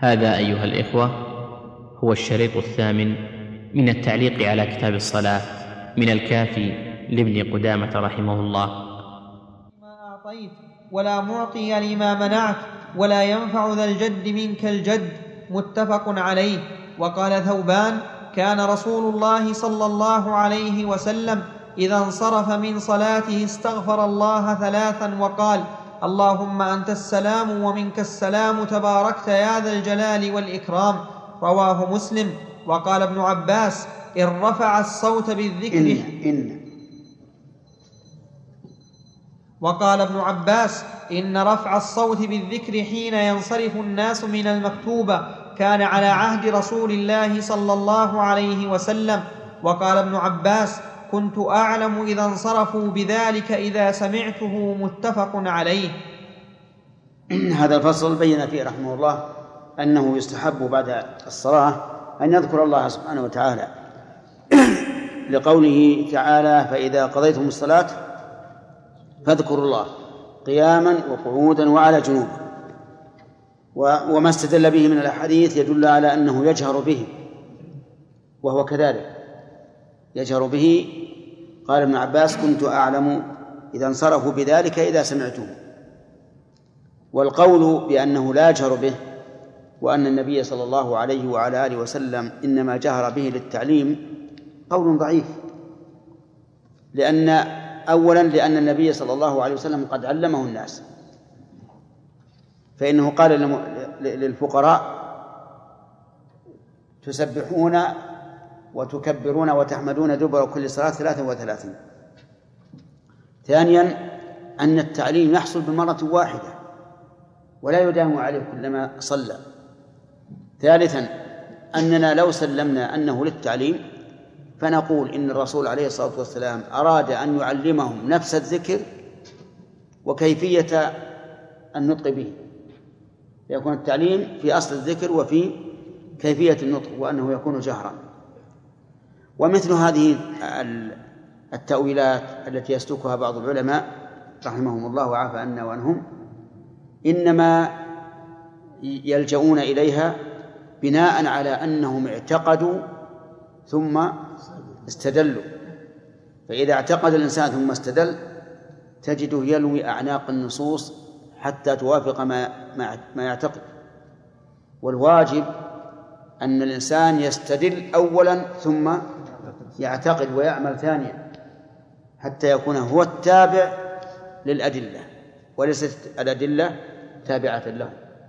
هذا أيها الإخوة هو الشريط الثامن من التعليق على كتاب الصلاة من الكافي لابن قدامة رحمه الله. ما أعطيت ولا معطي لما منعت ولا ينفع ذا الجد منك الجد، متفق عليه. وقال ثوبان: كان رسول الله صلى الله عليه وسلم إذا انصرف من صلاته استغفر الله 3 وقال: اللهم أنت السلام ومنك السلام تباركت يا ذا الجلال والإكرام، رواه مسلم. وقال ابن عباس: إن رفع الصوت بالذكر وقال ابن عباس: إن رفع الصوت بالذكر حين ينصرف الناس من المكتوبة كان على عهد رسول الله صلى الله عليه وسلم. وقال ابن عباس: كنت أعلم إذا انصرفوا بذلك إذا سمعته، متفق عليه. هذا الفصل بين فيه رحمه الله أنه يستحب بعد الصلاة أن يذكر الله سبحانه وتعالى لقوله تعالى: فإذا قضيتم الصلاة فاذكروا الله قياما وقعودا وعلى جنوب. وما استدل به من الأحاديث يدل على أنه يجهر به، وهو كذلك يجهر به. قال ابن عباس: كنت أعلم إذا انصرفوا بذلك إذا سمعته. والقول بأنه لا يجهر به وأن النبي صلى الله عليه وعلى آله وسلم إنما جهر به للتعليم قول ضعيف، أولا لأن النبي صلى الله عليه وسلم قد علمه الناس، فإنه قال للفقراء: تسبحون وتكبرون وتحمدون دبر كل صلاة 33. ثانيا أن التعليم يحصل بمرة واحدة ولا يداوم عليه كلما صلى. ثالثا أننا لو سلمنا أنه للتعليم فنقول إن الرسول عليه الصلاة والسلام أراد أن يعلمهم نفس الذكر وكيفية النطق به، يكون التعليم في أصل الذكر وفي كيفية النطق، وأنه يكون جهرا. ومثل هذه التأويلات التي يسلكها بعض العلماء رحمهم الله وعافى عنا وعنهم إنما يلجؤون إليها بناء على أنهم اعتقدوا ثم استدلوا. فإذا اعتقد الإنسان ثم استدل تجده يلوي أعناق النصوص حتى توافق ما يعتقد. والواجب أن الإنسان يستدل أولا ثم يعتقد ويعمل ثانيا، حتى يكون هو التابع للأدلة وليست الأدلة تابعة له.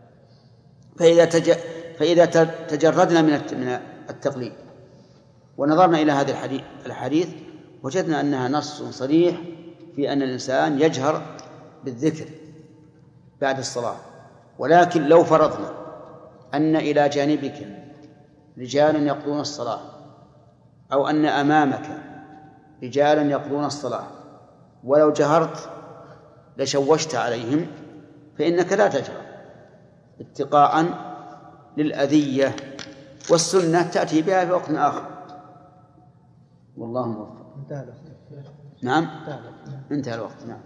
فإذا تجردنا من التقليد ونظرنا إلى هذه الحديث وجدنا أنها نص صريح في أن الإنسان يجهر بالذكر بعد الصلاة. ولكن لو فرضنا أن إلى جانبك رجالا يقضون الصلاة أو أن أمامك رجالا يقضون الصلاة ولو جهرت لشوشت عليهم، فإنك لا تجهر اتقاء للأذية، والسنة تأتي بها في وقت آخر. والله موفق. نعم انتهى الوقت. نعم.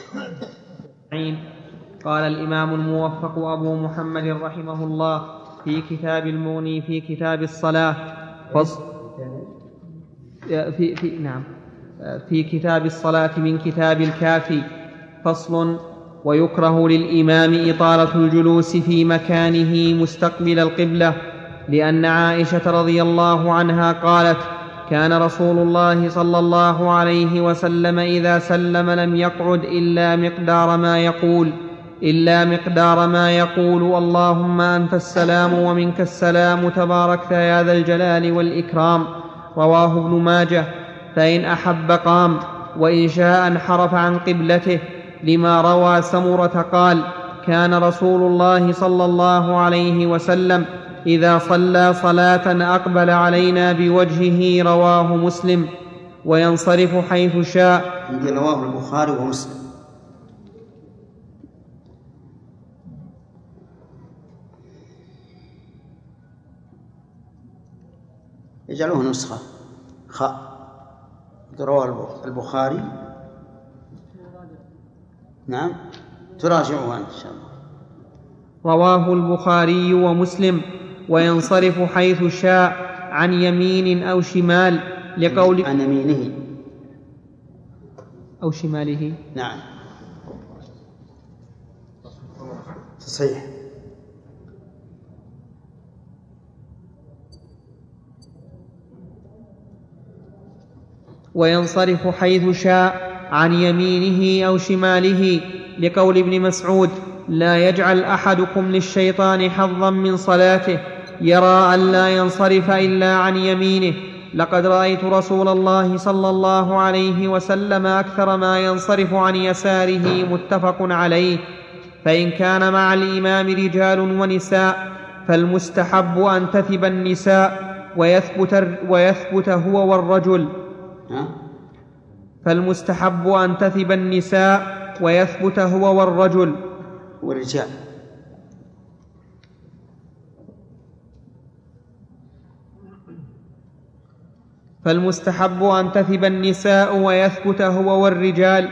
قال الإمام الموفق أبو محمد رحمه الله في كتاب المغني في كتاب الصلاة في كتاب الصلاة من كتاب الكافي: فصل: ويكره للإمام إطالة الجلوس في مكانه مستقبل القبلة، لأن عائشة رضي الله عنها قالت: كان رسول الله صلى الله عليه وسلم إذا سلم لم يقعد إلا مقدار ما يقول اللهم أنت السلام ومنك السلام تباركت يا ذا الجلال والإكرام، رواه ابن ماجه. فإن أحب قام، وإن شاء انحرف عن قبلته، لما روى سمرة قال: كان رسول الله صلى الله عليه وسلم إذا صلى صلاة أقبل علينا بوجهه، رواه مسلم. وينصرف حيث شاء. رواه البخاري ومسلم. يجعلوه نسخة رواه البخاري. نعم تراجعوها إن شاء الله. رواه البخاري ومسلم. وينصرف حيث شاء عن يمين أو شمال لقول عن يمينه أو شماله. نعم صحيح. وينصرف حيث شاء عن يمينه أو شماله لقول ابن مسعود: لا يجعل أحدكم للشيطان حظا من صلاته يرى أن لا ينصرف إلا عن يمينه. لقد رأيت رسول الله صلى الله عليه وسلم أكثر ما ينصرف عن يساره. متفق عليه. فإن كان مع الإمام رجال ونساء فالمستحب أن تثب النساء ويثبت هو والرجل. فالمستحب أن تثب النساء ويثبت هو والرجل والرجال. فالمستحب أن تثب النساء ويثبت هو والرجال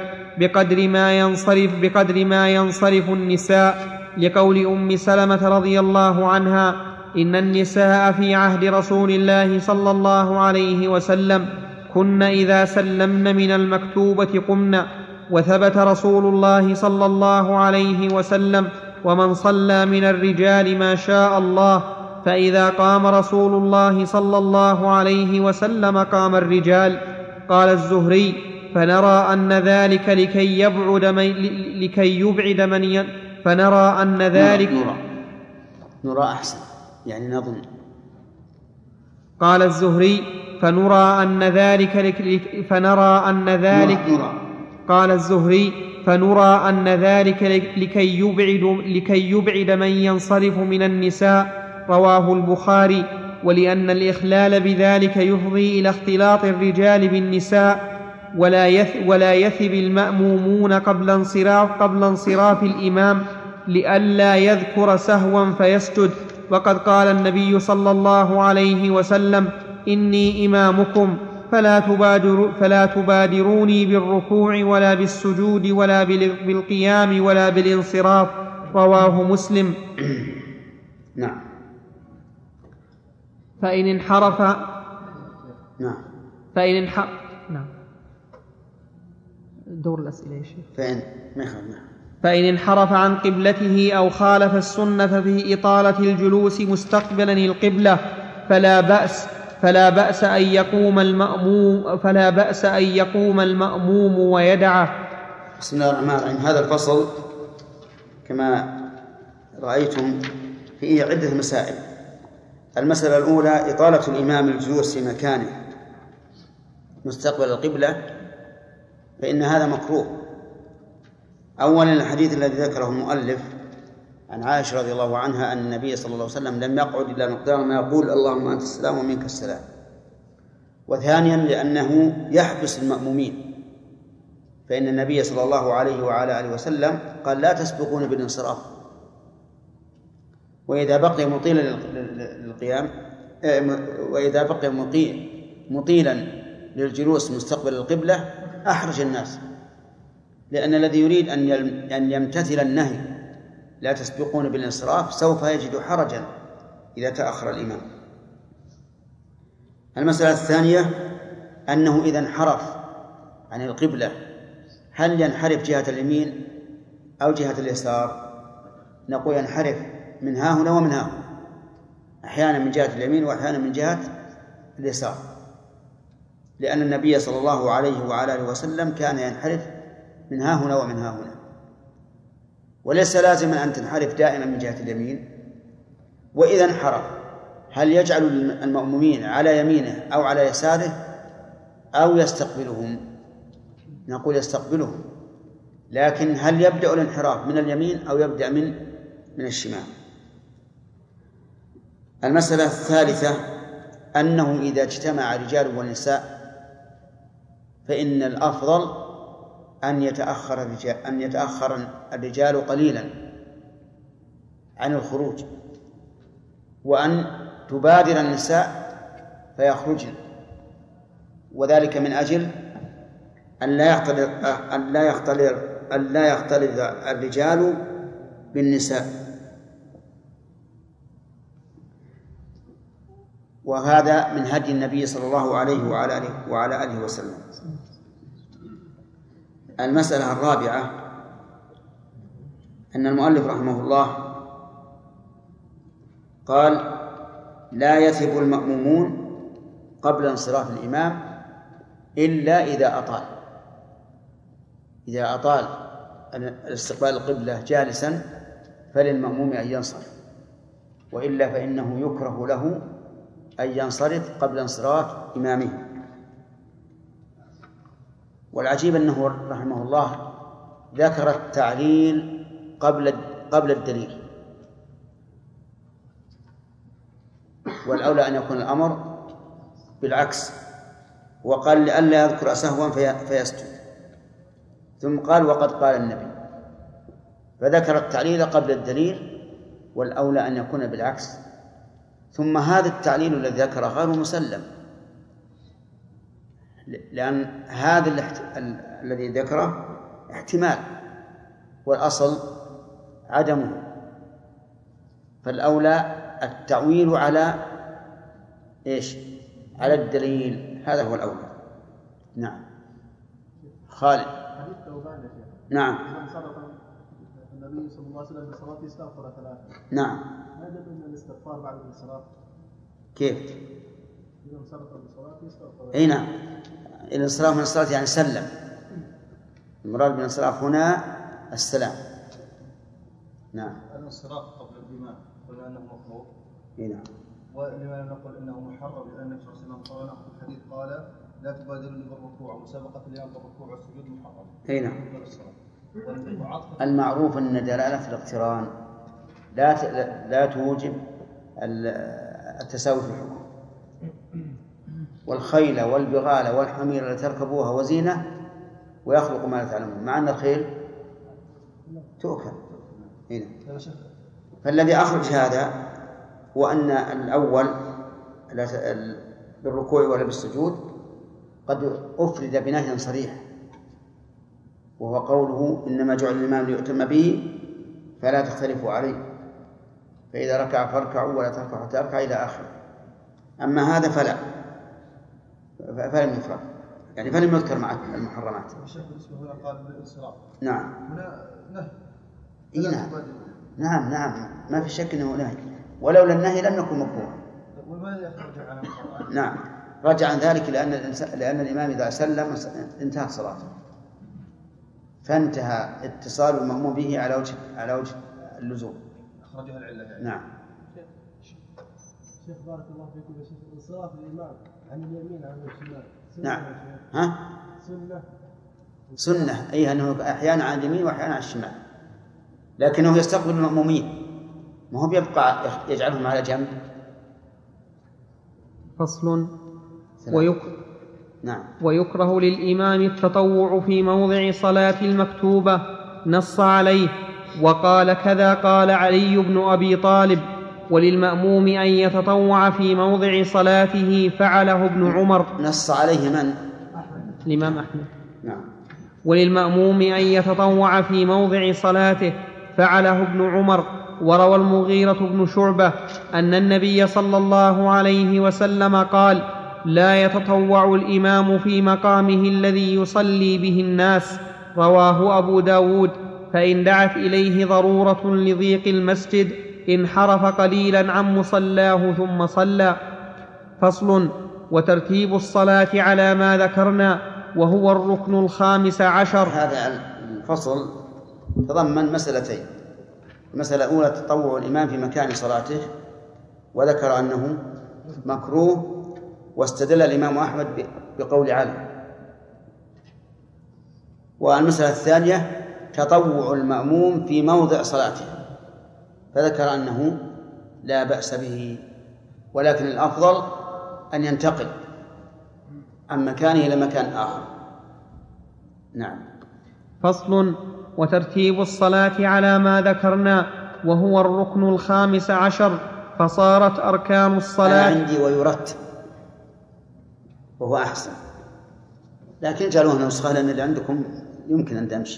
بقدر ما ينصرف النساء، لقول أم سلمة رضي الله عنها: إن النساء في عهد رسول الله صلى الله عليه وسلم كن إذا سلمن من المكتوبة قمن. وثبت رسول الله صلى الله عليه وسلم: ومن صلى من الرجال ما شاء الله، فإذا قام رسول الله صلى الله عليه وسلم قام الرجال. قال الزهري: فنرى أن ذلك لكي يبعد من فنرى أن ذلك نرى أحسن يعني نظن. قال الزهري: قال الزهري: فنرى أن ذلك لكي يبعد من ينصرف من النساء. رواه البخاري. ولأن الإخلال بذلك يفضي إلى اختلاط الرجال بالنساء، ولا يثب المأمومون قبل انصراف الإمام لئلا يذكر سهوا فيسجد. وقد قال النبي صلى الله عليه وسلم: إني إمامكم فلا تبادروني بالركوع ولا بالسجود ولا بالقيام ولا بالانصراف. رواه مسلم. نعم. فإن انحرف دور الأسئلة يا شيخ. فإن انحرف عن قبلته أو خالف السنة في إطالة الجلوس مستقبلا القبلة فلا بأس أن يقوم المأموم ويدعه. بسم الله الرحمن الرحيم. هذا الفصل كما رأيتم فيه عدة مسائل. المسألة الأولى: إطالة الإمام الجلوس في مكانه مستقبل القبلة، فإن هذا مكروه. أولا الحديث الذي ذكره المؤلف عن عائشة رضي الله عنها أن النبي صلى الله عليه وسلم لم يقعد إلا مقدار ما يقول: اللهم أنت السلام ومنك السلام. وثانيا لأنه يحبس المأمومين، فإن النبي صلى الله عليه وعلى آله وسلم قال: لا تسبقون بالانصراف. وإذا بقي مطيلا للقيام وإذا بقي مطيلا للجلوس مستقبل القبلة أحرج الناس، لأن الذي يريد أن يمتثل النهي لا تسبقون بالانصراف سوف يجد حرجا إذا تأخر الإمام. المسألة الثانية أنه إذا انحرف عن القبلة هل ينحرف جهة اليمين أو جهة اليسار؟ نقول ينحرف من ها هنا ومن ها هنا، أحيانا من جهة اليمين وأحيانا من جهة اليسار، لأن النبي صلى الله عليه وعلى آله وسلم كان ينحرف من ها هنا ومن ها هنا. وليس لازما أن تنحرف دائما من جهة اليمين. وإذا انحرف هل يجعل المأمومين على يمينه أو على يساره أو يستقبلهم؟ نقول يستقبلهم، لكن هل يبدأ الانحراف من اليمين أو يبدأ من الشمال؟ المسألة الثالثة أنه إذا اجتمع رجال ونساء فإن الأفضل أن يتأخر الرجال قليلا عن الخروج، وأن تبادر النساء فيخرجن، وذلك من أجل أن لا يختلط الرجال بالنساء، وهذا من هدي النبي صلى الله عليه وعلى آله وسلم. المسألة الرابعة أن المؤلف رحمه الله قال: لا يثب المأمومون قبل انصراف الإمام إلا إذا أطال الاستقبال القبلة جالسا فللمأموم أن ينصرف، وإلا فإنه يكره له أن ينصرف قبل انصراف إمامه. والعجيب أنه رحمه الله ذكر التعليل قبل الدليل، والأولى أن يكون الأمر بالعكس، وقال لئلا يذكر سهوا فيسجد، ثم قال: وقد قال النبي، فذكر التعليل قبل الدليل، والأولى أن يكون بالعكس. ثم هذا التعليل الذي ذكره غير مسلم، لأن هذا الذي ذكره احتمال والأصل عدمه، فالأولى التعويل على إيش؟ على الدليل، هذا هو الأولى. نعم. خالد. حديث ثوبان يا شيخ. نعم. من صدق النبي صلى الله عليه وسلم بالصلاة استغفر 3. نعم. ما يدل أن الاستغفار بعد الصلاة؟ كيف؟ إذا صدق بالصلاة استغفر. أي نعم. الانصراف من الصلاة يعني سلم، المراد من الانصراف هنا السلام. نعم. الانصراف قبل الإمام قلنا أنه مكروه. أي نعم. ولما نقول انه محرم لان النبي صلى الله عليه وسلم قال في الحديث قال: لا تبادرني بالركوع، مسابقه الامام بالركوع والسجود محرم. اي نعم. المعروف ان دلاله الاقتران لا توجب التساوي في الحكم. والخيل والبغال والحمير التي تركبوها وزينه ويخلق ما لا تعلمون، مع ان الخيل تؤكل. هنا فالذي اخرج هذا هو أن الأول بالركوع ولا بالسجود قد أفرد بنهي صريح، وهو قوله: إنما جعل الإمام ليؤتم به فلا تختلفوا عليه، فإذا ركع فاركعوا ولا تركعوا حتى يركع إلى آخره. أما هذا فلم يفرد، يعني فلم يذكر مع المحرمات. نعم. نعم ما في شك أنه نهي، ولولا النهي لم يكن مكروها. نعم. رجع عن ذلك لأن الإمام إذا سلم انتهت صلاته، فانتهى اتصال المأموم به على وجه اللزوم. أخرجها العلة. نعم. شيخ بارك الله فيكم يا شيخ، انصراف الإمام عن اليمين عن الشمال. نعم. سنة أي أنه أحيانا عن اليمين وأحيانا عن الشمال، لكنه يستقبل المأمومين، ما هو بيبقى يجعلهم على جنب. فصل. نعم. ويكره للإمام التطوع في موضع صلاة المكتوبة، نص عليه، وقال كذا قال علي بن أبي طالب. وللمأموم أن يتطوع في موضع صلاته، فعله ابن عمر. نص عليه من؟ الإمام أحمد. نعم. وللمأموم أن يتطوع في موضع صلاته، فعله ابن عمر. وروى المغيرة بن شعبة أن النبي صلى الله عليه وسلم قال: لا يتطوع الإمام في مقامه الذي يصلي به الناس. رواه أبو داود. فإن دعت إليه ضرورة لضيق المسجد انحرف قليلا عن مصلاه ثم صلى. فصل. وترتيب الصلاة على ما ذكرنا، وهو الركن 15. هذا الفصل تضمن مسألتين: المسألة الأولى تطوع الإمام في مكان صلاته، وذكر أنه مكروه، واستدل الإمام أحمد بقول علي. والمسألة الثانية تطوع المأموم في موضع صلاته، فذكر أنه لا بأس به، ولكن الأفضل أن ينتقل عن مكانه إلى مكان آخر. نعم. فصل. وترتيب الصلاة على ما ذكرنا، وهو الركن 15، فصارت أركان الصلاة. أنا عندي ويرتب، وهو أحسن، لكن جعلوها نسخة لأن اللي عندكم يمكن أن تمشي.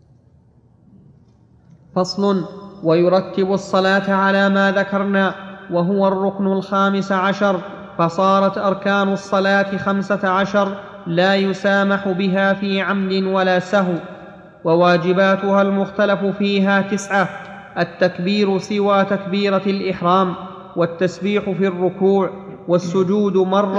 فصل. ويرتب الصلاة على ما ذكرنا، وهو الركن 15، فصارت أركان الصلاة 15 لا يسامح بها في عمد ولا سهو. وواجباتها المختلف فيها 9: التكبير سوى تكبيرة الإحرام، والتسبيح في الركوع، والسجود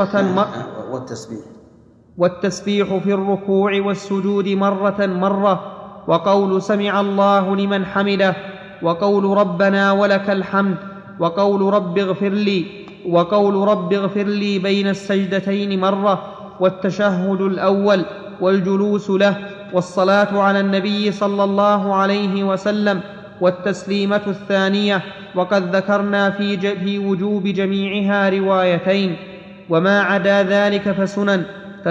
والتسبيح في الركوع والسجود مرة، وقول سمع الله لمن حمده، وقول ربنا ولك الحمد، وقول رب اغفر لي بين السجدتين مرة، والتشهد الأول والجلوس له، والصلاة على النبي صلى الله عليه وسلم، والتسليمة الثانية. وقد ذكرنا في وجوب جميعها روايتين. وما عدا ذلك فسنن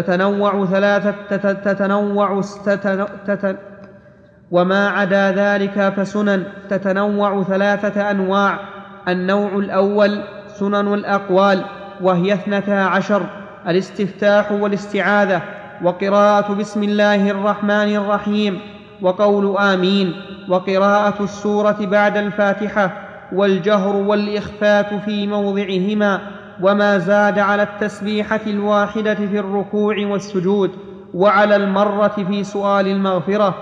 تتنوع 3 أنواع. النوع الأول سنن الأقوال، وهي 12: الاستفتاح والاستعاذة، وقراءة بسم الله الرحمن الرحيم، وقول آمين، وقراءة السورة بعد الفاتحة، والجهر والإخفات في موضعهما، وما زاد على التسبيحة الواحدة في الركوع والسجود، وعلى المرة في سؤال المغفرة،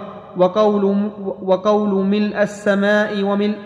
وقول ملء السماء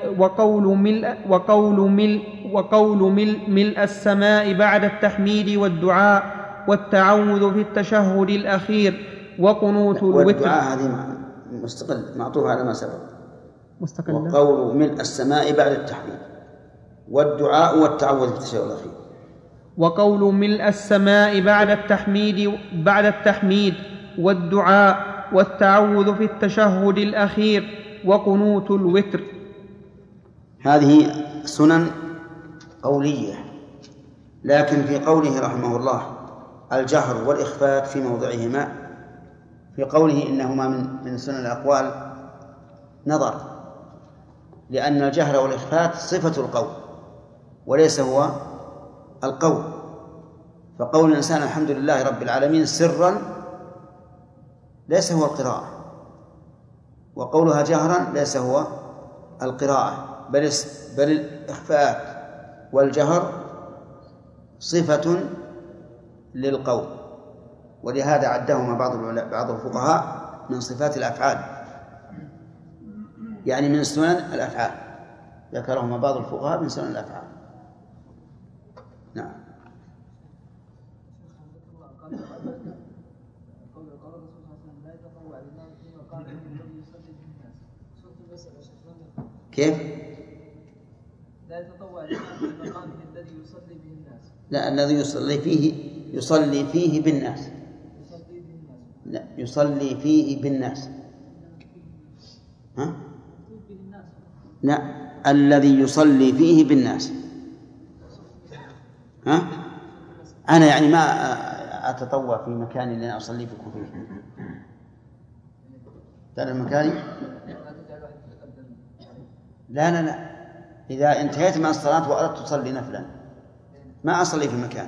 ملء السماء بعد التحميد والدعاء، والتعوذ في التشهد الأخير، وقنوت الوتر. والدعاء هذه مستقل معطوف على ما سبق. وقول ملء السماء بعد التحميد، والدعاء والتعوذ في التشهد الأخير. وقول ملء السماء بعد التحميد والدعاء والتعوذ في التشهد الأخير، وقنوت الوتر. هذه سنن قولية، لكن في قوله رحمه الله الجهر والإخفات في موضعهما، في قوله إنهما من سنن الأقوال نظر، لأن الجهر والإخفات صفة القول وليس هو القول. فقول الإنسان الحمد لله رب العالمين سرا ليس هو القراءة، وقولها جهرا ليس هو القراءة، بل الإخفاء والجهر صفة للقول، ولهذا عدهما بعض الفقهاء من صفات الأفعال، يعني من سنن الأفعال، ذكرهما بعض الفقهاء من سنن الأفعال. نعم. كيف؟ لا يتطوع الإمام في مقامه الذي يصلي به الناس. لا، الذي يصلي فيه بالناس. لا، يصلي فيه بالناس. ها؟ لا، الذي يصلي فيه بالناس. ها؟ أنا يعني ما أتطوع في مكان اللي أنا أصلي فيكم فيه. تعرف مكاني؟ لا، إذا انتهيت من الصلاة وأردت تصلي نفلا ما أصلي في مكان.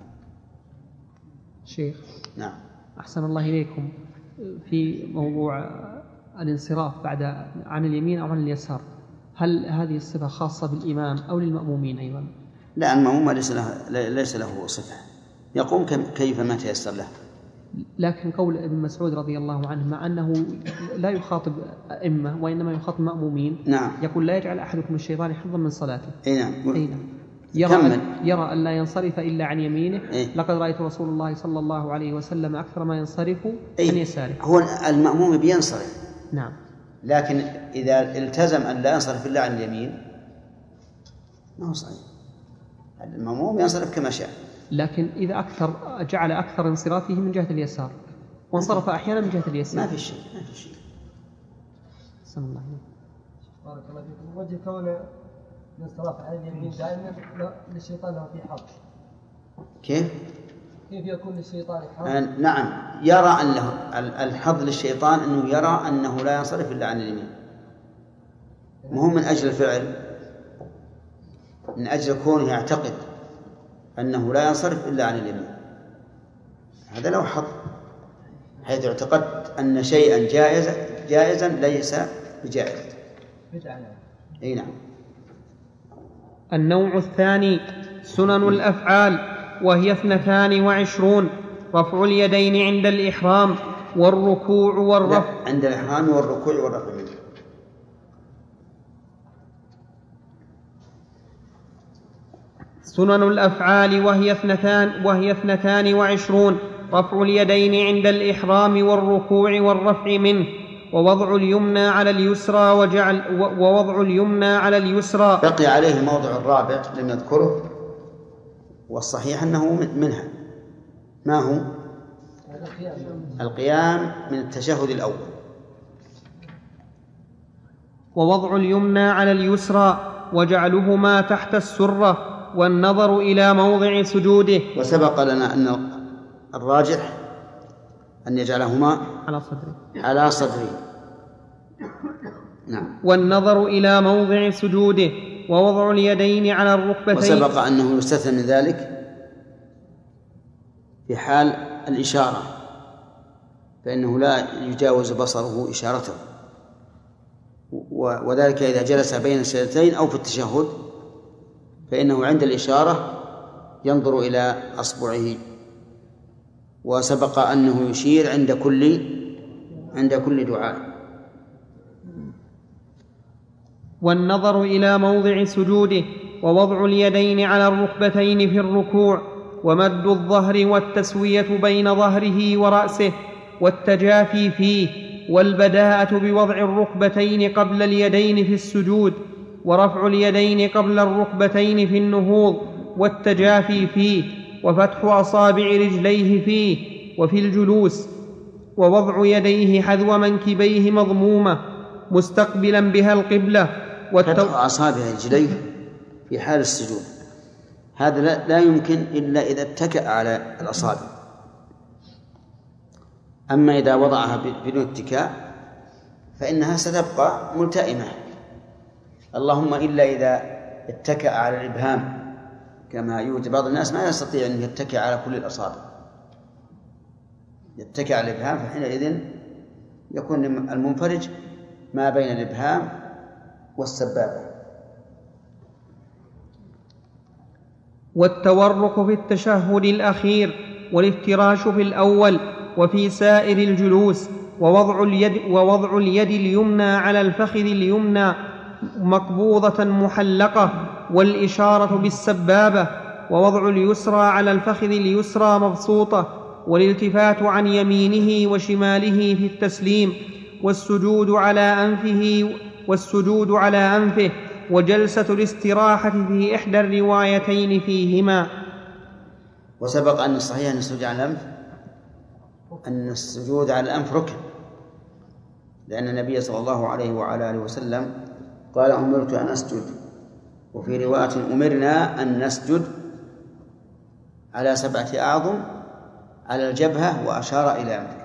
شيخ. نعم. أحسن الله إليكم، في موضوع الانصراف عن اليمين أو عن اليسار، هل هذه الصفة خاصة بالإمام أو للمأمومين أيضا؟ لا، المأموم ليس له صفة، يقوم كيفما تيسر له. لكن قول ابن مسعود رضي الله عنه مع أنه لا يخاطب أئمة وإنما يخاطب مأمومين، نعم، يقول لا يجعل أحدكم الشيطان حظا من صلاته. نعم. يرى أن لا ينصرف إلا عن يمينه. لقد رأيت رسول الله صلى الله عليه وسلم أكثر ما ينصرف عن يساره. هو المأموم بينصرف، نعم، لكن إذا التزم أن لا ينصرف إلا عن اليمين ما هو صحيح، المأموم ينصرف كما شاء. لكن إذا جعل أكثر انصرافه من جهة اليسار وانصرف أحيانا من جهة اليسار ما في شيء. بسم الله. بارك الله فيكم. وجه كون الانصراف عن اليمين دائما للشيطان له في حظ. كيف يكون للشيطان حظ؟ نعم، يرى أن له الحظ للشيطان أنه يرى أنه لا ينصرف إلا عن اليمين، مهم من أجل الفعل، من أجل كونه يعتقد أنه لا ينصرف إلا عن اليمين، هذا له حظ، حيث اعتقدت أن شيئا جائزا ليس بجائز. بدعة. أي نعم. النوع الثاني سنن الأفعال، وهي 22: رفع اليدين عند الإحرام والركوع والرفع. عند الإحرام والركوع والرفع منه. سنن الأفعال وهي 22: رفع اليدين عند الإحرام والركوع والرفع منه، ووضع اليمنى على اليسرى. بقي عليه الموضع الرابع لم يذكره، والصحيح أنه منها. ما هو؟ القيام من التشهد الأول. ووضع اليمنى على اليسرى وجعلهما تحت السرة، والنظر إلى موضع سجوده. وسبق لنا أن الراجح أن يجعلهما على صدره. نعم. والنظر إلى موضع سجوده، ووضع اليدين على الركبتين. وسبق أنه يستثنى من ذلك في حال الإشارة، فإنه لا يجاوز بصره إشارته، وذلك إذا جلس بين السجدتين أو في التشهد، فإنه عند الإشارة ينظر إلى أصبعه. وسبق أنه يشير عند كل دعاء. والنظر إلى موضع سجوده، ووضع اليدين على الركبتين في الركوع، ومد الظهر والتسوية بين ظهره ورأسه، والتجافي فيه، والبداءة بوضع الركبتين قبل اليدين في السجود، ورفع اليدين قبل الركبتين في النهوض، والتجافي فيه، وفتح أصابع رجليه فيه وفي الجلوس، ووضع يديه حذو منكبيه مضمومة مستقبلا بها القبلة. فتح أصابع رجليه في حال السجود، هذا لا يمكن إلا إذا اتكأ على الأصابع. أما إذا وضعها بدون اتكاء فإنها ستبقى ملتئمة، اللهم إلا إذا اتكأ على الإبهام، كما يوجد بعض الناس ما يستطيع أن يتكئ على كل الأصابع، يتكئ على الإبهام، فحينئذ يكون المنفرج ما بين الإبهام والسبابة. والتورك في التشهد الأخير، والافتراش في الأول، وفي سائر الجلوس، ووضع اليد اليمنى على الفخذ اليمنى مقبوضة محلقة، والإشارة بالسبابة، ووضع اليسرى على الفخذ اليسرى مبسوطة، والالتفات عن يمينه وشماله في التسليم، والسجود على أنفه، وجلسة الاستراحة في إحدى الروايتين فيهما. وسبق أن الصحيح أن السجود على الأنف ركن، لأن النبي صلى الله عليه وعلى آله وسلم قال أمرت أن أسجد، وفي رواية أمرنا أن نسجد على 7 أعظم على الجبهة، وأشار إلى أنفه.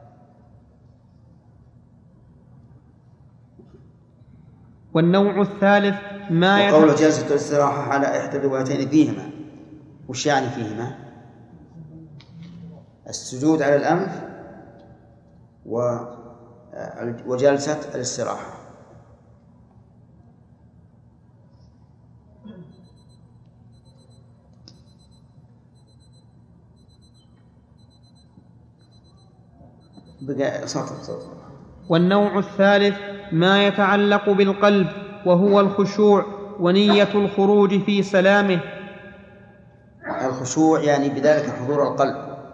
والنوع الثالث وقول جلسة الاستراحة على إحدى الروايتين فيهما، وش يعني فيهما؟ السجود على الأنف وجلسة الاستراحة. والنوع الثالث ما يتعلق بالقلب، وهو الخشوع ونية الخروج في سلامه. الخشوع يعني بذلك حضور القلب،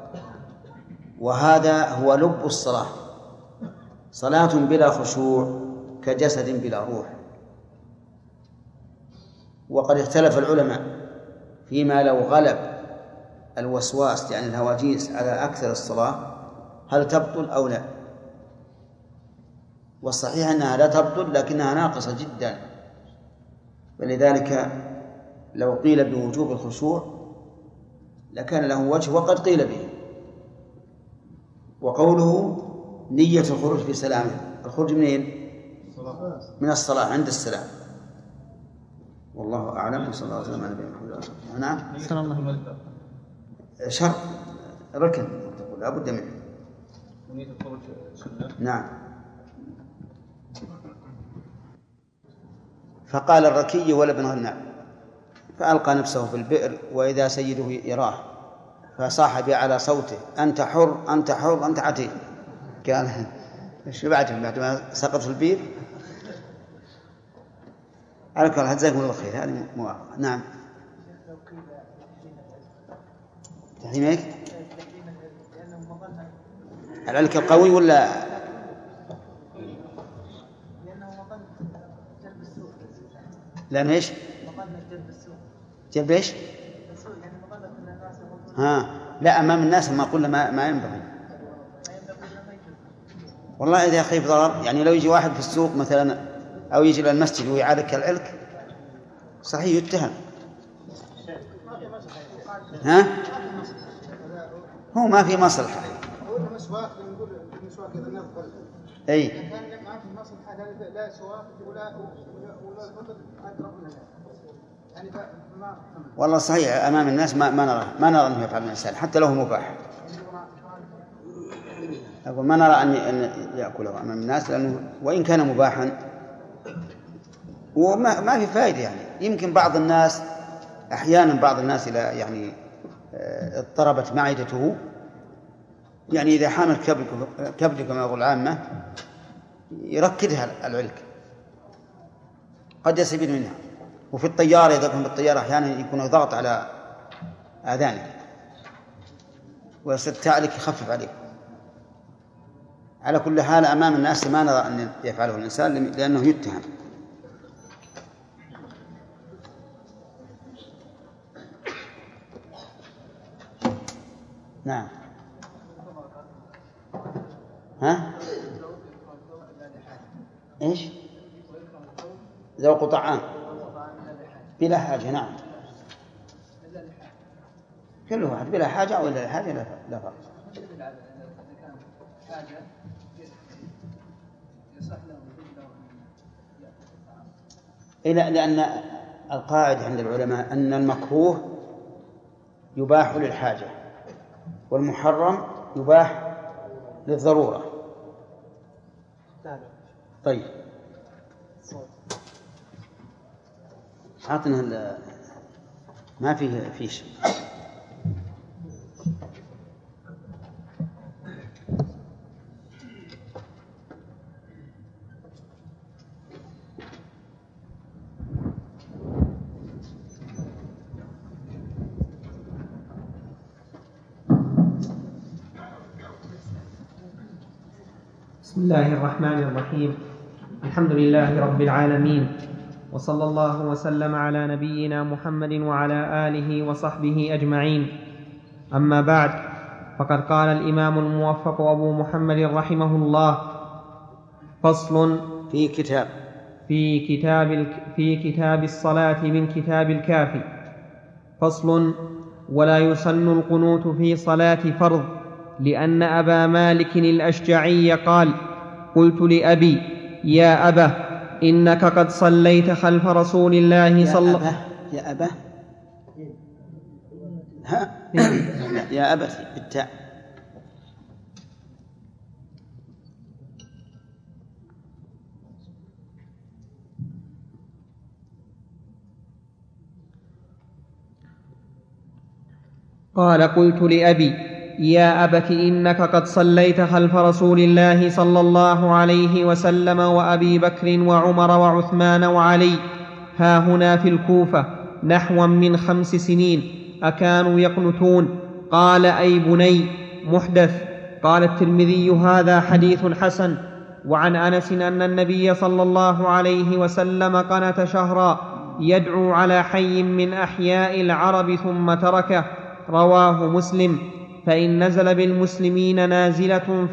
وهذا هو لب الصلاة. صلاة بلا خشوع كجسد بلا روح. وقد اختلف العلماء فيما لو غلب الوسواس يعني الهواجيس على أكثر الصلاة هل تبطل أو لا. والصحيح أنها لا تبطل، لكنها ناقصة جدا، ولذلك لو قيل بوجوب الخشوع لكان له وجه، وقد قيل به. وقوله نية الخروج في سلامه، الخروج منين؟ من الصلاة عند السلام. والله أعلم. صلى الله عليه وسلم على نبينا محمد. نعم. صلى الله عليه وسلم. شرط ركن تقول لا بد منه. نية الخروج سنة. نعم. فقال الركي ولا ابن غنام. فألقى نفسه في البئر وإذا سيده يراه فصاح بأعلى صوته: أنت حر أنت حر أنت عتيق. كان شو بعد ما سقط في البير. على كل حال جزاكم الله خير. هذه موافقة. نعم. تحريم ايش؟ العلك القوي ولا لأنه ايش؟ جلب ايش؟ لا أمام الناس ما قلنا ما ينبغي. والله إذا خيف ضرر، يعني لو يجي واحد في السوق مثلا أو يجي إلى المسجد ويعارك العلك صحيح يتهم. هو ما في مصلحة. أي والله صحيح أمام الناس ما نرى أنه يفعل الإنسان حتى لو مباح. أقول ما نرى أن يأكله أمام الناس، لأنه وإن كان مباحا وما في فائدة. يعني يمكن بعض الناس أحيانا بعض الناس إلى يعني اضطربت معدته، يعني إذا حامل كبد كما يقول العامة يركدها العلك قد يستفيد منها. وفي الطيارة إذا كنت بالطيارة أحيانا يكون ضغط على آذانه ويستعلك يخفف عليه. على كل حال أمام الناس ما نرى أن يفعله الإنسان لأنه يتهم. نعم. إيش؟ ذوق طعام بلا حاجة. نعم. كل واحد بلا حاجة أو إلا حاجة لا فرق. لأن القاعدة عند العلماء أن المكروه يباح للحاجة والمحرم يباح للضرورة. طيب عطنا ما فيه فيش. بسم الله الرحمن الرحيم. الحمد لله رب العالمين، وصلى الله وسلم على نبينا محمد وعلى آله وصحبه أجمعين. أما بعد، فقد قال الإمام الموفق أبو محمد رحمه الله: فصل في كتاب الصلاة من كتاب الكافي. فصل: ولا يسن القنوت في صلاة فرض، لأن أبا مالك الأشجعي قال: قلت لأبي: يا أبه، إنك قد صليت خلف رسول الله صلى الله عليه وسلم. يا أبه يا أبت بالتاء. قال: قلت لأبي: يا أبت، إنك قد صليت خلف رسول الله صلى الله عليه وسلم وأبي بكر وعمر وعثمان وعلي ها هنا في الكوفة نحوا من 5 سنين، أكانوا يقنتون؟ قال: أي بني، محدث. قال الترمذي: هذا حديث حسن. وعن أنس أن النبي صلى الله عليه وسلم قنت شهرا يدعو على حي من أحياء العرب ثم تركه، رواه مسلم. فإن نزل بالمسلمين نازلة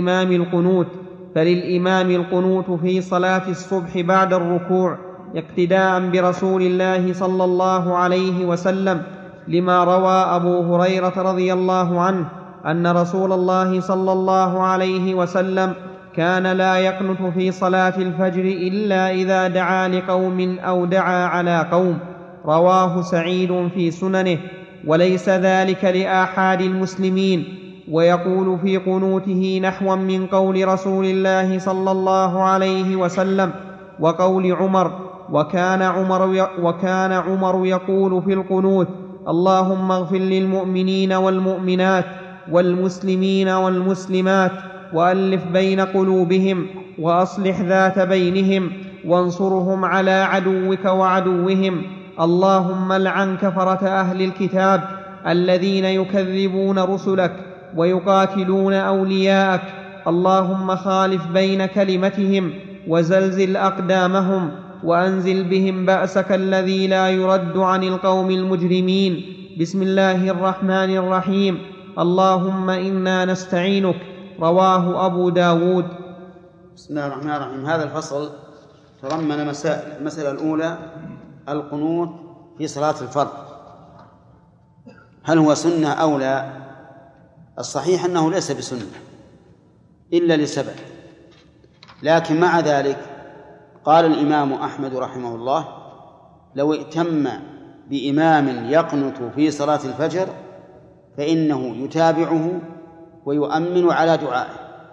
فللإمام القنوت في صلاة الصبح بعد الركوع اقتداء برسول الله صلى الله عليه وسلم، لما روى أبو هريرة رضي الله عنه أن رسول الله صلى الله عليه وسلم كان لا يقنت في صلاة الفجر إلا إذا دعا لقوم أو دعا على قوم، رواه سعيد في سننه. وليس ذلك لآحاد المسلمين، ويقول في قنوته نحوا من قول رسول الله صلى الله عليه وسلم وقول عمر: وكان عمر يقول في القنوت: اللهم اغفر للمؤمنين والمؤمنات والمسلمين والمسلمات وألف بين قلوبهم وأصلح ذات بينهم وانصرهم على عدوك وعدوهم. اللهم العن كفرة أهل الكتاب الذين يكذبون رسلك ويقاتلون أولياءك. اللهم خالف بين كلمتهم وزلزل أقدامهم وأنزل بهم بأسك الذي لا يرد عن القوم المجرمين. بسم الله الرحمن الرحيم. اللهم إنا نستعينك. رواه أبو داود. بسم الله الرحمن الرحيم. هذا الفصل تضمن المسألة الأولى: القنوت في صلاة الفرض، هل هو سنة أو لا؟ الصحيح أنه ليس بسنة إلا لسبب، لكن مع ذلك قال الإمام أحمد رحمه الله: لو ائتم بإمام يقنت في صلاة الفجر فإنه يتابعه ويؤمن على دعائه.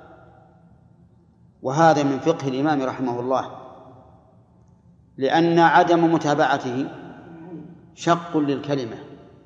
وهذا من فقه الإمام رحمه الله، لأن عدم متابعته شق للكلمة،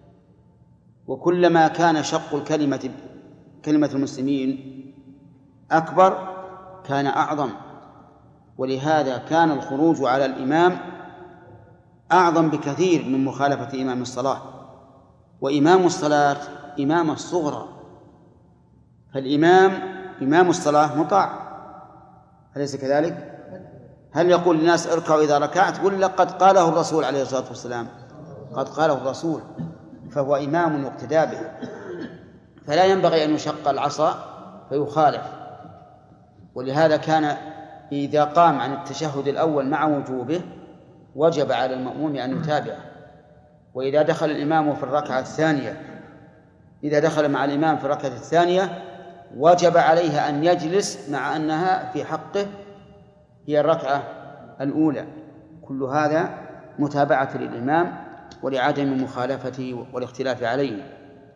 وكلما كان شق كلمة المسلمين أكبر كان أعظم، ولهذا كان الخروج على الإمام أعظم بكثير من مخالفة إمام الصلاة. وإمام الصلاة إمام الصغرى، فالإمام إمام الصلاة مطاع، أليس كذلك؟ هل يقول للناس اركعوا إذا ركعت؟ ولا قد قاله الرسول عليه الصلاة والسلام؟ قد قاله الرسول، فهو إمام يقتدى به، فلا ينبغي أن يشق العصا فيخالف. ولهذا كان إذا قام عن التشهد الأول مع وجوبه وجب على المأموم أن يتابعه. وإذا دخل الإمام في الركعة الثانية، إذا دخل مع الإمام في الركعة الثانية وجب عليه أن يجلس مع أنها في حقه هي الركعة الأولى. كل هذا متابعة للإمام ولعدم مخالفته والاختلاف عليه.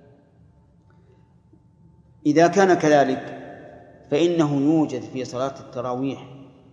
إذا كان كذلك فإنه يوجد في صلاة التراويح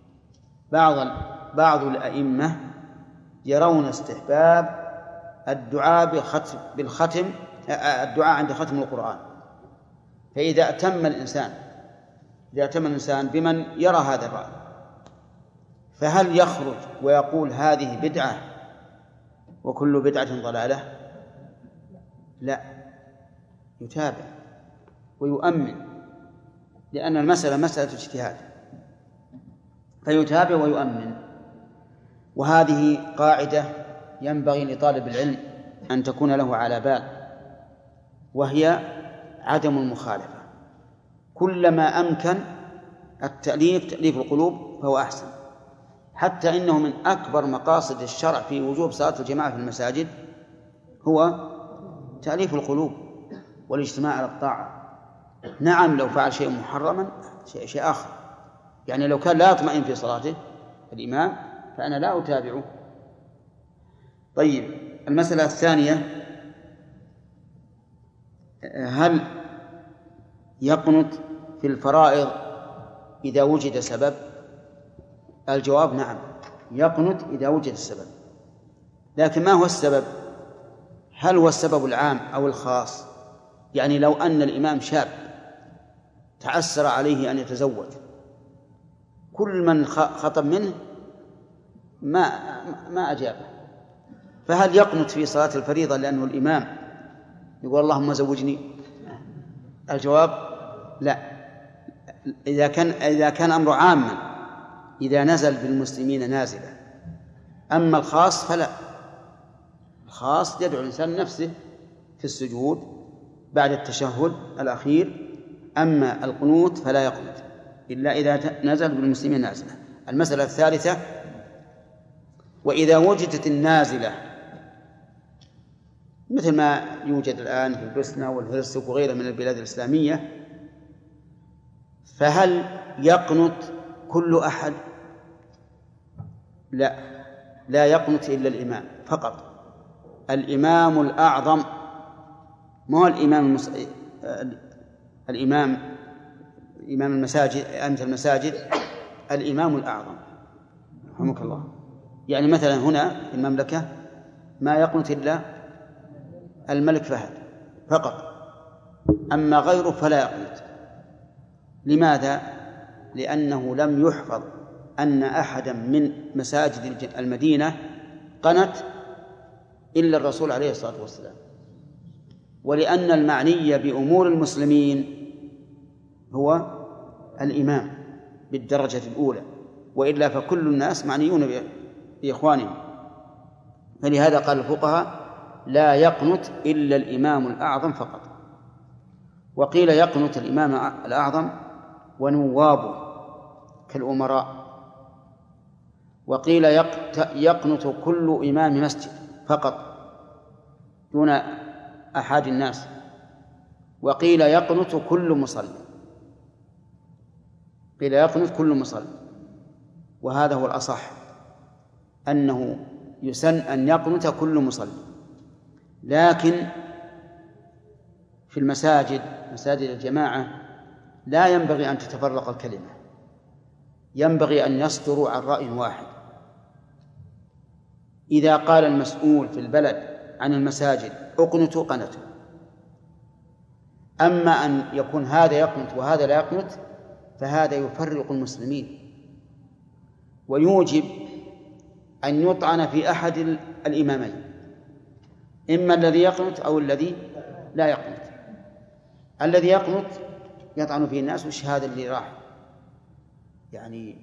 بعض الأئمة يرون استحباب الدعاء الدعاء عند ختم القرآن. فإذا أتم الإنسان بمن يرى هذا الرأي، فهل يخرج ويقول هذه بدعة وكل بدعة ضلالة؟ لا، يتابع ويؤمن، لأن المسألة مسألة اجتهاد، فيتابع ويؤمن. وهذه قاعدة ينبغي لطالب العلم أن تكون له على بال، وهي عدم المخالفة. كلما أمكن تأليف القلوب فهو أحسن. حتى إنه من أكبر مقاصد الشرع في وجوب صلاة الجماعة في المساجد هو تأليف القلوب والاجتماع على الطاعة. نعم، لو فعل شيء محرما شيء آخر، يعني لو كان لا يطمئن في صلاته الإمام فأنا لا أتابعه. طيب، المسألة الثانية: هل يقنت في الفرائض إذا وجد سبب؟ الجواب: نعم، يقنت إذا وجد السبب. لكن ما هو السبب؟ هل هو السبب العام أو الخاص؟ يعني لو أن الإمام شاب تعسر عليه أن يتزوج، كل من خطب منه ما أجابه، فهل يقنت في صلاة الفريضة لأنه الإمام يقول اللهم زوجني؟ الجواب: لا. إذا كان أمر عاما، إذا نزل بالمسلمين نازلة. أما الخاص فلا، الخاص يدعو الإنسان نفسه في السجود بعد التشهد الأخير. أما القنوت فلا يقنت إلا إذا نزل بالمسلمين نازلة. المسألة الثالثة: وإذا وجدت النازلة مثل ما يوجد الآن في البوسنة والهرسك وغيرها من البلاد الإسلامية، فهل يقنت كل أحد؟ لا يقنت إلا الإمام فقط. الإمام الأعظم، ما هو الإمام إمام المساجد، أمثل المساجد، الإمام الأعظم رحمك الله. يعني مثلا هنا في المملكة ما يقنت إلا الملك فهد فقط، أما غيره فلا يقنت. لماذا؟ لأنه لم يحفظ أن أحدا من مساجد المدينة قنت إلا الرسول عليه الصلاة والسلام، ولأن المعني بأمور المسلمين هو الإمام بالدرجة الأولى، وإلا فكل الناس معنيون بإخوانهم. فلهذا قال الفقهاء لا يقنت إلا الإمام الأعظم فقط. وقيل يقنت الإمام الأعظم ونوابه كالأمراء، وقيل يقنت كل إمام مسجد فقط دون أحد الناس، وقيل يقنت كل مصلي، قيل يقنت كل مصلي. وهذا هو الأصح، أنه يسن أن يقنت كل مصلي. لكن في المساجد مساجد الجماعة لا ينبغي أن تتفرق الكلمة، ينبغي أن يصدروا عن رأي واحد. إذا قال المسؤول في البلد عن المساجد اقنتوا قنتوا. أما أن يكون هذا يقنت وهذا لا يقنت فهذا يفرق المسلمين ويوجب أن يطعن في أحد الإمامين، إما الذي يقنت أو الذي لا يقنت. الذي يقنت يطعن فيه الناس، وش هذا اللي راح يعني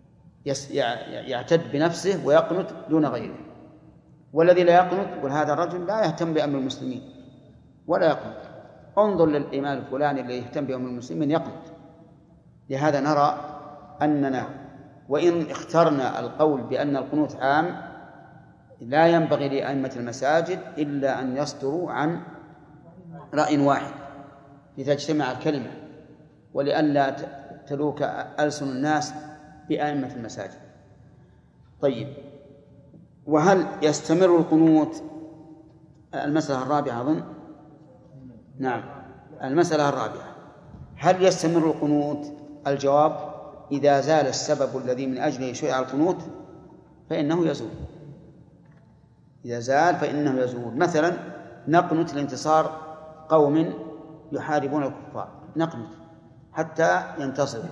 يعتد بنفسه ويقنت دون غيره. والذي لا يقنت يقول هذا الرجل لا يهتم بأمر المسلمين ولا يقنت، انظر للإمام الفلاني اللي يهتم بأمر المسلمين يقنت. لهذا نرى أننا وإن اخترنا القول بأن القنوت عام لا ينبغي لأئمة المساجد إلا أن يصدروا عن رأي واحد لتجتمع الكلمة، ولئلا تلوك ألسن الناس بأئمة المساجد. طيب، وهل يستمر القنوت؟ المسألة الرابعة أظن. نعم، المسألة الرابعة، هل يستمر القنوت؟ الجواب: إذا زال السبب الذي من أجله شرع القنوت فإنه يزول. إذا زال فإنه يزول. مثلا نقنت لانتصار قوم يحاربون الكفار، نقنت حتى ينتصروا،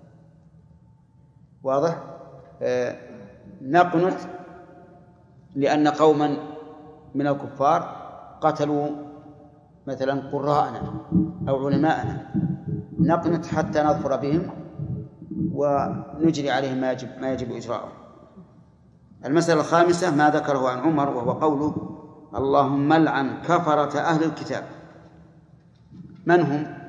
واضح؟ نقنت لأن قوما من الكفار قتلوا مثلا قراءنا أو علماءنا، نقنت حتى نظفر بهم ونجري عليهم ما يجب إجراءه. المسألة الخامسة ما ذكره عن عمر، وهو قوله: اللهم لعن كفرة أهل الكتاب. من هم؟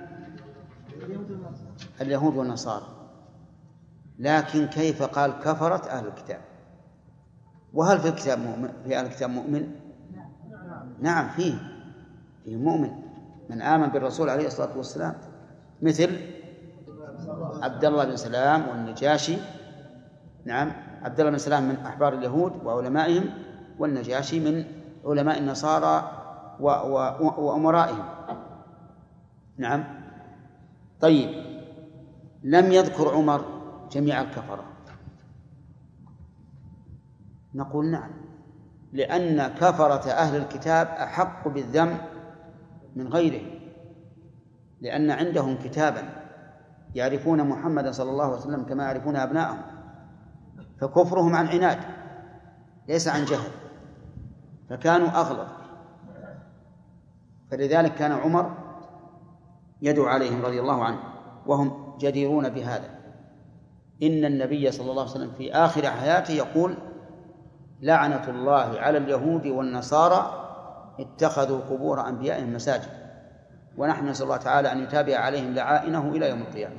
اليهود والنصارى. لكن كيف قال كفرة أهل الكتاب؟ وهل في الكتاب مؤمن؟ في أهل الكتاب مؤمن؟ نعم، فيه مؤمن من آمن بالرسول عليه الصلاة والسلام، مثل عبد الله بن سلام والنجاشي. نعم، عبد الله بن سلام من أحبار اليهود وعلمائهم، والنجاشي من علماء النصارى وأمرائهم. نعم. طيب، لم يذكر عمر جميع الكفرة. نقول نعم، لأن كفرة أهل الكتاب أحق بالذم من غيره، لأن عندهم كتابا يعرفون محمدا صلى الله عليه وسلم كما يعرفون أبنائهم، فكفرهم عن عناد ليس عن جهل، فكانوا أغلظ. فلذلك كان عمر يدعو عليهم رضي الله عنه، وهم جديرون بهذا. إن النبي صلى الله عليه وسلم في آخر حياته يقول: لعنة الله على اليهود والنصارى اتخذوا قبور أنبيائهم مساجد. ونحن نسأل الله تعالى أن يتابع عليهم لعائنه إلى يوم القيامة.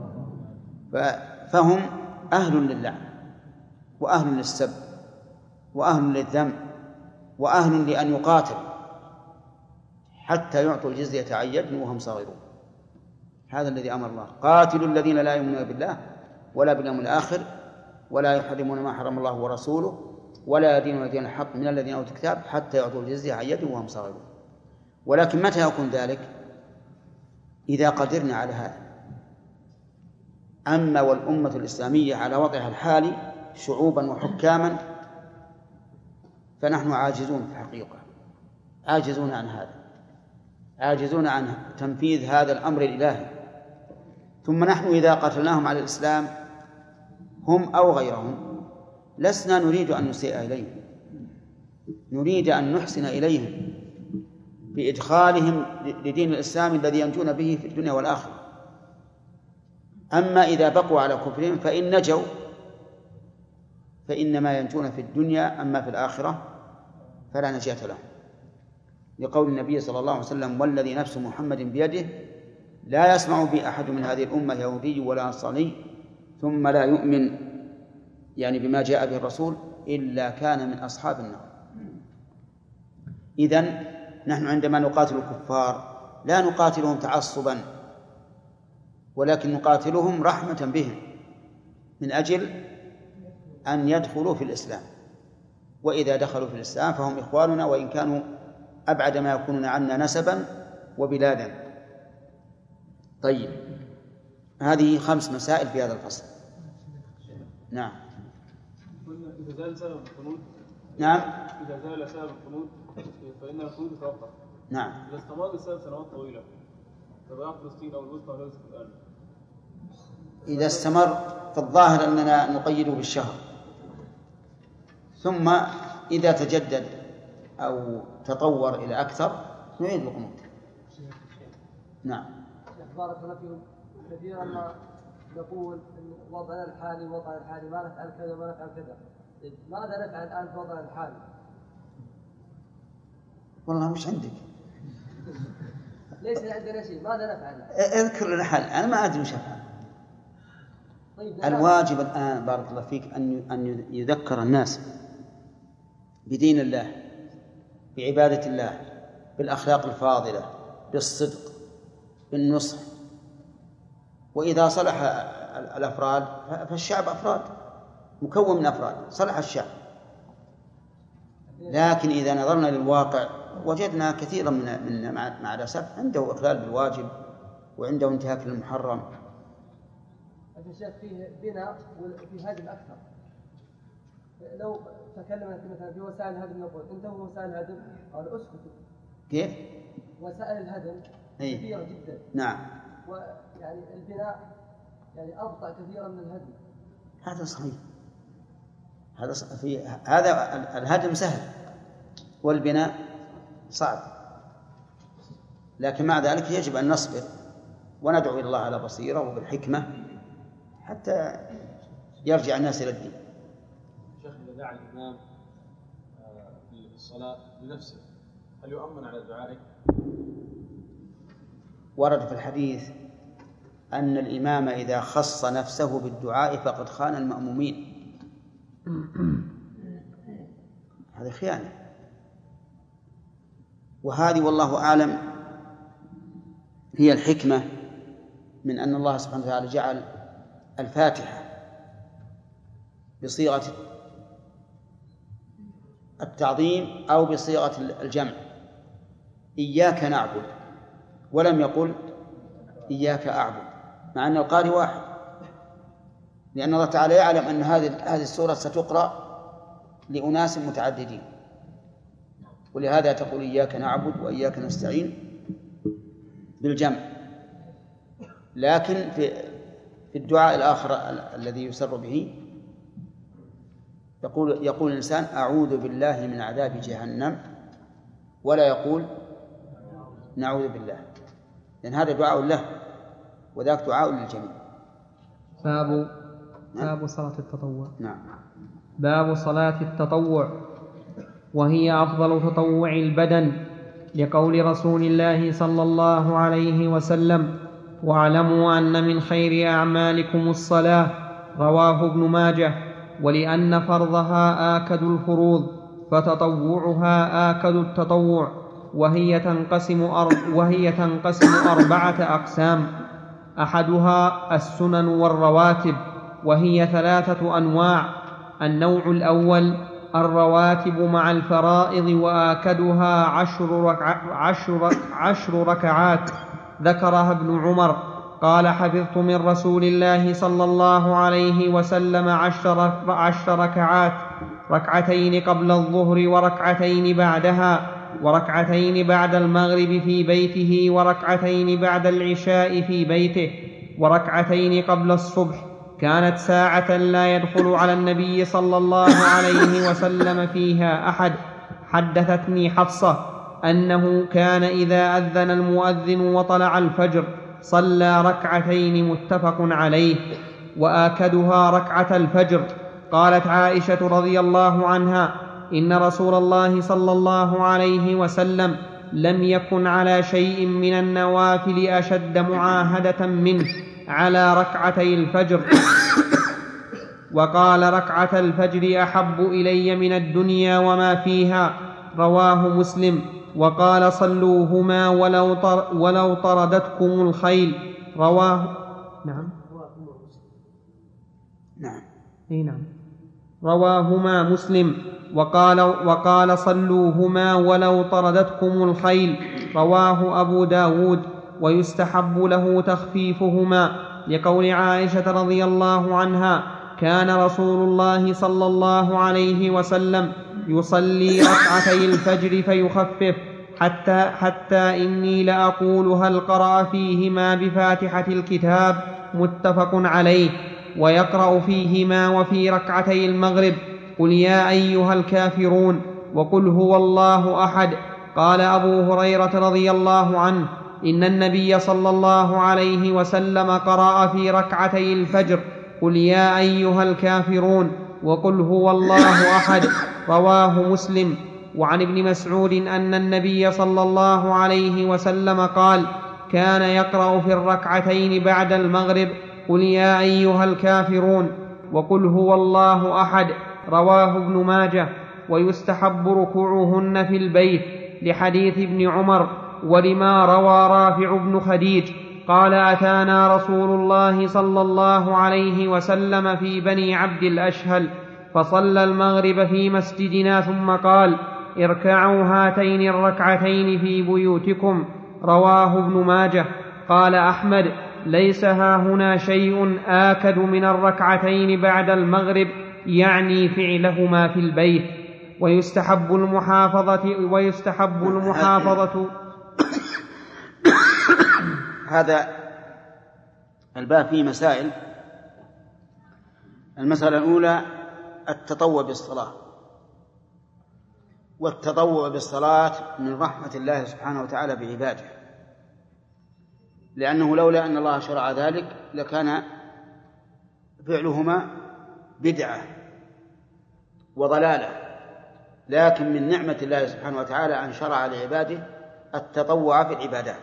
فهم أهل للعن وأهل للسب وأهل للذم وأهل لأن يقاتل حتى يعطوا الجزية عن يد وهم صاغرون. هذا الذي أمر الله: قاتلوا الذين لا يؤمنون بالله ولا باليوم الآخر ولا يحرمون ما حرم الله ورسوله ولا يدينون دين الحق من الذين أوتوا الكتاب حتى يعطوا الجزية عن يد وهم صاغرون. ولكن متى يكون ذلك؟ إذا قدرنا على هذا. أما والأمة الإسلامية على وضعها الحالي شعوبا وحكاما فنحن عاجزون في الحقيقة، عاجزون عن هذا، عاجزون عن تنفيذ هذا الأمر الإلهي. ثم نحن إذا قتلناهم على الإسلام هم أو غيرهم لسنا نريد أن نسيء إليهم، نريد أن نحسن إليهم بإدخالهم لدين الإسلام الذي ينجون به في الدنيا والآخرة. أما إذا بقوا على كفرهم فإن نجوا فإنما ينجون في الدنيا، أما في الآخرة فلا نجاة لهم، لقول النبي صلى الله عليه وسلم: والذي نفس محمد بيده لا يسمع بي أحد من هذه الأمة يهودي ولا نصراني ثم لا يؤمن يعني بما جاء به الرسول إلا كان من أصحاب النار. إذن نحن عندما نقاتل الكفار لا نقاتلهم تعصبا، ولكن نقاتلهم رحمة بهم من أجل أن يدخلوا في الإسلام، وإذا دخلوا في الإسلام فهم إخواننا وإن كانوا أبعد ما يكونون عنا نسبا وبلادا. طيب، هذه 5 مسائل في هذا الفصل. نعم. إذا زال سبب القنوت. نعم. إذا زال سبب القنوت فإن القنوت يتوقف. نعم. إذا استمر السبب سنوات طويلة فبقى فلسطين أو الوسطى وليس الآن. إذا استمر فالظاهر أننا نقيده بالشهر، ثم إذا تجدد أو تطور إلى أكثر نعيد القنوت. نعم. بارك الله فيكم. كثيرا ما نقول إن وضعنا الحالي ما نفعل كذا ما نفعل كذا. ماذا نفعل الآن في وضعنا الحالي؟ والله مش عندك. ليس عندنا شيء، ماذا نفعل؟ اذكر لنا حل، أنا ما أدري وش أفعل. طيب، الواجب الآن بارك الله فيك أن يذكر الناس بدين الله، بعبادة الله، بالأخلاق الفاضلة، بالصدق، بالنصح. وإذا صلح الأفراد فالشعب أفراد مكون من أفراد، صلح الشعب. لكن إذا نظرنا للواقع وجدنا كثيرا من مع الأسف عنده إخلال بالواجب وعنده انتهاك للمحرم. هذا الشيء فيه بناء وفي هدم أكثر. لو تكلمت مثلا في وسائل الهدم نقول انتهوا وسائل الهدم قالوا اسكتوا. كيف؟ وسائل الهدم كثيرة جدا. نعم. ويعني البناء يعني أبطأ كثيرا من الهدم. هذا صحيح. هذا الهدم سهل والبناء صعب، لكن مع ذلك يجب أن نصبر وندعو إلى الله على بصيرة وبالحكمة حتى يرجع الناس إلى الدين. شيخ، إذا دعا الإمام في الصلاة بنفسه هل يؤمن على دعائه؟ ورد في الحديث أن الإمام إذا خص نفسه بالدعاء فقد خان المأمومين. هذه خيانة، وهذه والله أعلم هي الحكمة من أن الله سبحانه وتعالى جعل الفاتحة بصيغة التعظيم أو بصيغة الجمع، إياك نعبد، ولم يقل إياك أعبد، مع أن القارئ واحد، لأن الله تعالى يعلم أن هذه السورة ستقرأ لأناس متعددين، ولهذا تقول إياك نعبد وإياك نستعين بالجمع. لكن في الدعاء الآخر الذي يسر به يقول الإنسان أعوذ بالله من عذاب جهنم، ولا يقول نعوذ بالله، لأن هذا دعاء له وذاك دعاء للجميع. باب صلاة التطوع. نعم. باب صلاة التطوع، وهي أفضل تطوع البدن، لقول رسول الله صلى الله عليه وسلم: واعلموا أن من خير أعمالكم الصلاة، رواه ابن ماجه. ولأن فرضها آكد الفروض فتطوعها آكد التطوع، وهي تنقسم 4 أقسام: أحدها السنن والرواتب، وهي 3 أنواع. النوع الأول الرواتب مع الفرائض، وآكدها 10 ركعات، ذكرها ابن عمر قال: حفظت من رسول الله صلى الله عليه وسلم 10 ركعات، ركعتين قبل الظهر وركعتين بعدها، وركعتين بعد المغرب في بيته، وركعتين بعد العشاء في بيته، وركعتين قبل الصبح. كانت ساعة لا يدخل على النبي صلى الله عليه وسلم فيها أحد. حدثتني حفصة أنه كان إذا أذن المؤذن وطلع الفجر صلى ركعتين، متفق عليه، وآكدها ركعة الفجر. قالت عائشة رضي الله عنها: إن رسول الله صلى الله عليه وسلم لم يكن على شيء من النوافل أشد معاهدة منه على ركعتي الفجر. وقال: ركعة الفجر أحب إلي من الدنيا وما فيها، رواه مسلم. وقال: صلوهما ولو طردتكم الخيل، رواه نعم رواهما مسلم. وقال: صلوهما ولو طردتكم الخيل، رواه أبو داود. ويستحب له تخفيفهما، لقول عائشة رضي الله عنها: كان رسول الله صلى الله عليه وسلم يصلي ركعتي الفجر فيخفف، حتى إني لأقول: هل قرأ فيهما بفاتحة الكتاب؟ متفق عليه. ويقرأ فيهما وفي ركعتي المغرب: قل يا أيها الكافرون، وقل هو الله أحد. قال أبو هريرة رضي الله عنه: إن النبي صلى الله عليه وسلم قرأ في ركعتي الفجر: قل يا أيها الكافرون، وقل هو الله أحد، رواه مسلم. وعن ابن مسعود أن النبي صلى الله عليه وسلم قال: كان يقرأ في الركعتين بعد المغرب: قل يا أيها الكافرون، وقل هو الله أحد، رواه ابن ماجه. ويستحب ركوعهن في البيت، لحديث ابن عمر. ولما روى رافع بن خديج قال: أتانا رسول الله صلى الله عليه وسلم في بني عبد الأشهل فصلى المغرب في مسجدنا، ثم قال: اركعوا هاتين الركعتين في بيوتكم، رواه ابن ماجه. قال أحمد: ليس هاهنا شيء آكد من الركعتين بعد المغرب، يعني فعلهما في البيت. ويستحب المحافظة هذا الباب فيه مسائل. المسألة الأولى: التطوع بالصلاة. والتطوع بالصلاة من رحمة الله سبحانه وتعالى بعباده، لأنه لولا أن الله شرع ذلك لكان فعلهما بدعة وضلالة، لكن من نعمة الله سبحانه وتعالى أن شرع لعباده التطوع في العبادات.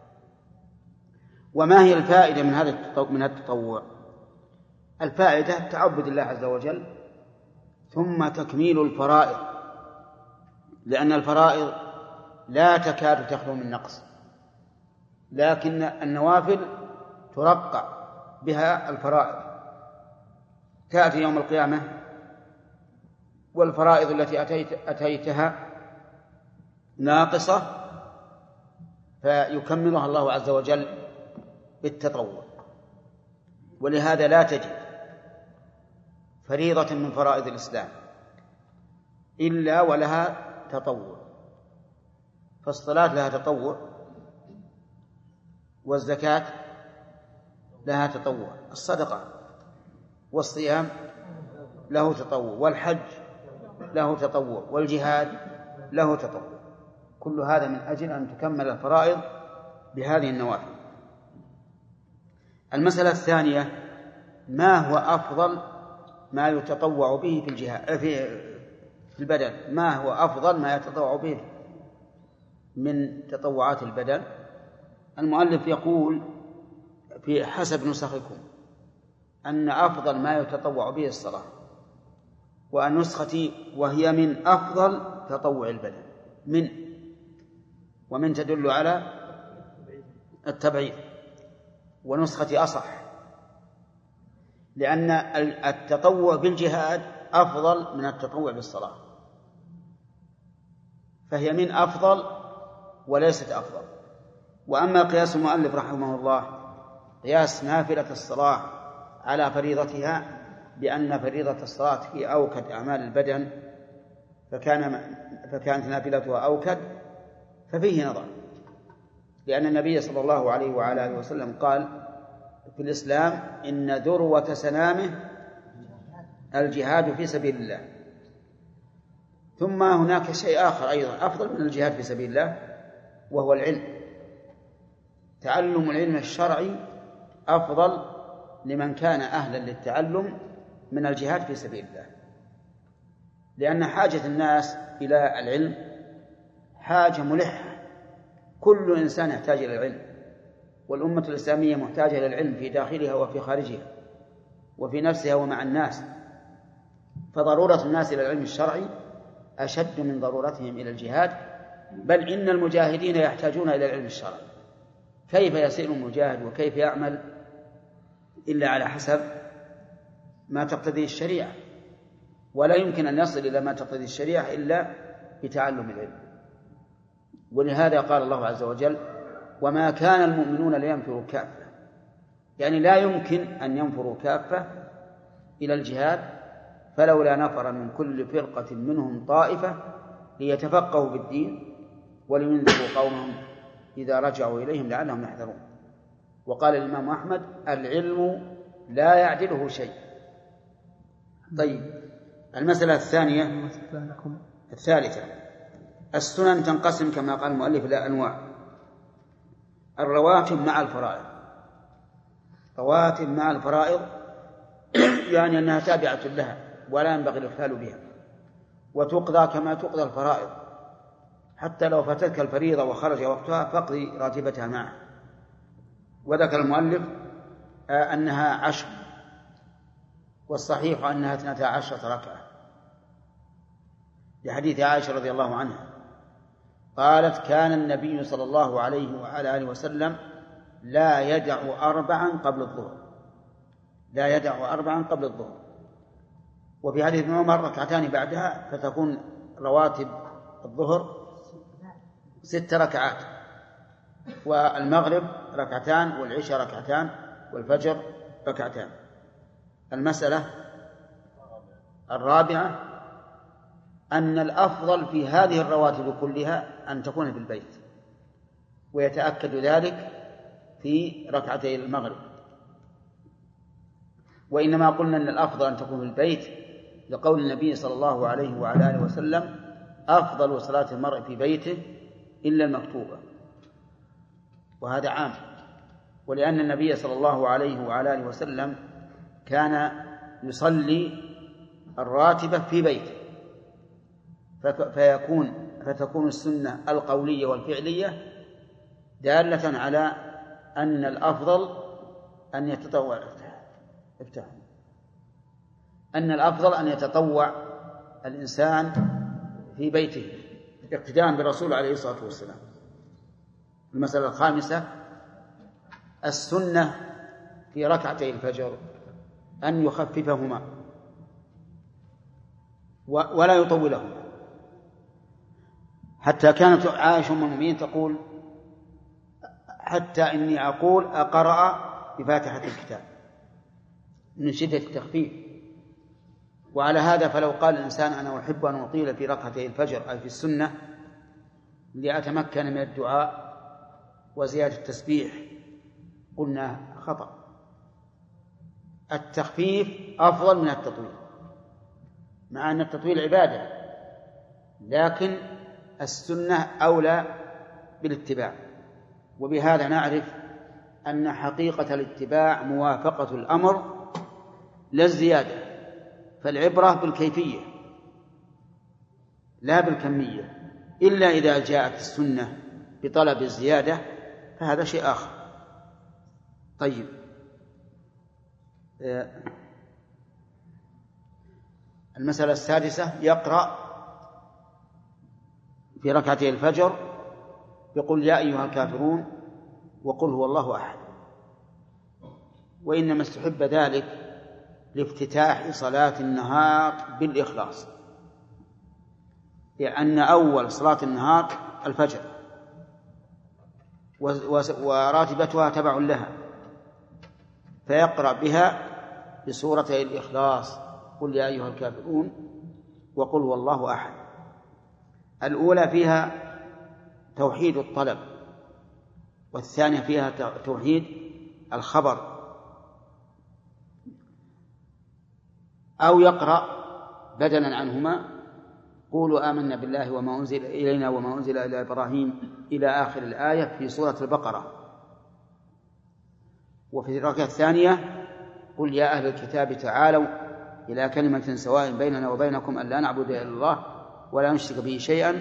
وما هي الفائدة من التطوع؟ الفائدة تعبد الله عز وجل، ثم تكميل الفرائض، لأن الفرائض لا تكاد تخلو من نقص، لكن النوافل ترقع بها الفرائض. تأتي يوم القيامة والفرائض التي أتيتها ناقصة، فيكملها الله عز وجل بالتطوع. ولهذا لا تجد فريضة من فرائض الإسلام إلا ولها تطوع. فالصلاة لها تطوع، والزكاة لها تطوع، الصدقة والصيام له تطوع، والحج له تطوع، والجهاد له تطوع. كل هذا من أجل أن تكمل الفرائض بهذه النوافل. المسألة الثانية: ما هو أفضل ما يتطوع به في الجهاد في البدن؟ ما هو أفضل ما يتطوع به من تطوعات البدن؟ المؤلف يقول في حسب نسخكم أن أفضل ما يتطوع به الصلاة، ونسختي وهي من أفضل تطوع البدن. ومن تدل على التبعيض، ونسختي أصح، لأن التطوع بالجهاد أفضل من التطوع بالصلاة، فهي من أفضل وليست أفضل. وأما قياس المؤلف رحمه الله قياس نافلة الصلاة على فريضتها، بأن فريضة الصلاة هي أوكد أعمال البدن فكانت نافلتها أوكد، ففيه نظر، لأن النبي صلى الله عليه وعلى آله وسلم قال في الإسلام إن ذروة سنامه الجهاد في سبيل الله. ثم هناك شيء آخر أيضا أفضل من الجهاد في سبيل الله، وهو العلم. تعلم العلم الشرعي أفضل لمن كان أهلا للتعلم من الجهاد في سبيل الله، لأن حاجة الناس إلى العلم حاجة ملحة، كل إنسان يحتاج إلى العلم، والأمة الإسلامية محتاجة إلى العلم في داخلها وفي خارجها وفي نفسها ومع الناس، فضرورة الناس إلى العلم الشرعي أشد من ضرورتهم إلى الجهاد، بل إن المجاهدين يحتاجون إلى العلم الشرعي. كيف يسير المجاهد وكيف يعمل إلا على حسب ما تقتضيه الشريعة، ولا يمكن أن يصل إلى ما تقتضيه الشريعة إلا بتعلم العلم. ولهذا قال الله عز وجل وما كان المؤمنون لينفروا كافة، يعني لا يمكن أن ينفروا كافة إلى الجهاد، فلولا نفر من كل فرقة منهم طائفة ليتفقهوا في الدين ولينذروا قومهم إذا رجعوا إليهم لعلهم يحذرون. وقال الإمام أحمد العلم لا يعدله شيء. طيب، المسألة الثالثة السنن تنقسم كما قال المؤلف إلى أنواع: الرواتب مع الفرائض. رواتب مع الفرائض يعني أنها تابعة لها ولا ينبغي الإغفال بها، وتقضى كما تقضى الفرائض، حتى لو فاتتك الفريضة وخرج وقتها فاقضي راتبتها معها. وذكر المؤلف أنها 10، والصحيح أنها 12 ركعة، لحديث عائشة رضي الله عنها قالت كان النبي صلى الله عليه وعلى آله وسلم لا يدع 4 قبل الظهر، لا يدع 4 قبل الظهر. وفي حديث ابن عمر 2 ركعتان بعدها، فتكون رواتب الظهر 6 ركعات، والمغرب 2 ركعتان، والعشاء 2 ركعتان، والفجر 2 ركعتان. المسألة الرابعة أن الأفضل في هذه الرواتب كلها أن تكون في البيت، ويتأكد ذلك في 2 ركعتي المغرب. وإنما قلنا أن الأفضل أن تكون في البيت لقول النبي صلى الله عليه وعلى آله وسلم أفضل صلاة المرء في بيته إلا المكتوبة، وهذا عام. ولأن النبي صلى الله عليه وعلى آله وسلم كان يصلي الراتبة في بيته، فتكون السنة القولية والفعلية دالة على أن الأفضل أن يتطوع أن الأفضل أن يتطوع الإنسان في بيته اقتداء بالرسول عليه الصلاة والسلام. المسألة الخامسة السنة في 2 ركعتي الفجر أن يخففهما ولا يطولهما، حتى كانت عائشة أم المؤمنين تقول حتى إني أقول أقرأ بفاتحة الكتاب من شدة التخفيف. وعلى هذا فلو قال الإنسان أنا أحب أن أطيل في 2 ركعتي الفجر أي في السنة لأتمكن من الدعاء وزيادة التسبيح، قلنا خطأ. التخفيف أفضل من التطويل، مع أن التطويل عبادة، لكن السنة أولى بالاتباع. وبهذا نعرف أن حقيقة الاتباع موافقة الأمر لا الزيادة، فالعبرة بالكيفية لا بالكمية، إلا إذا جاءت السنة بطلب الزيادة فهذا شيء آخر. طيب، المسألة السادسة يقرأ في 2 ركعتي الفجر يقول يا أيها الكافرون وقل هو الله أحد، وإنما استحب ذلك لافتتاح صلاة النهار بالإخلاص، لأن أول صلاة النهار الفجر وراتبتها تبع لها، فيقرأ بها بسورتي الإخلاص قل يا أيها الكافرون وقل هو الله أحد. الأولى فيها توحيد الطلب، والثانية فيها توحيد الخبر. أو يقرأ بدلا عنهما قولوا آمنا بالله وما أنزل إلينا وما أنزل إلى إبراهيم إلى آخر الآية في سورة البقرة. وفي الركعة الثانية قل يا أهل الكتاب تعالوا إلى كلمة سواء بيننا وبينكم أن لا نعبد إلا الله ولا نشرك به شيئا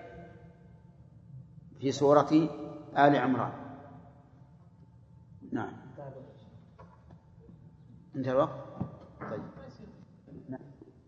في سورة آل عمران. نعم انتهى الوقت. طيب. نعم.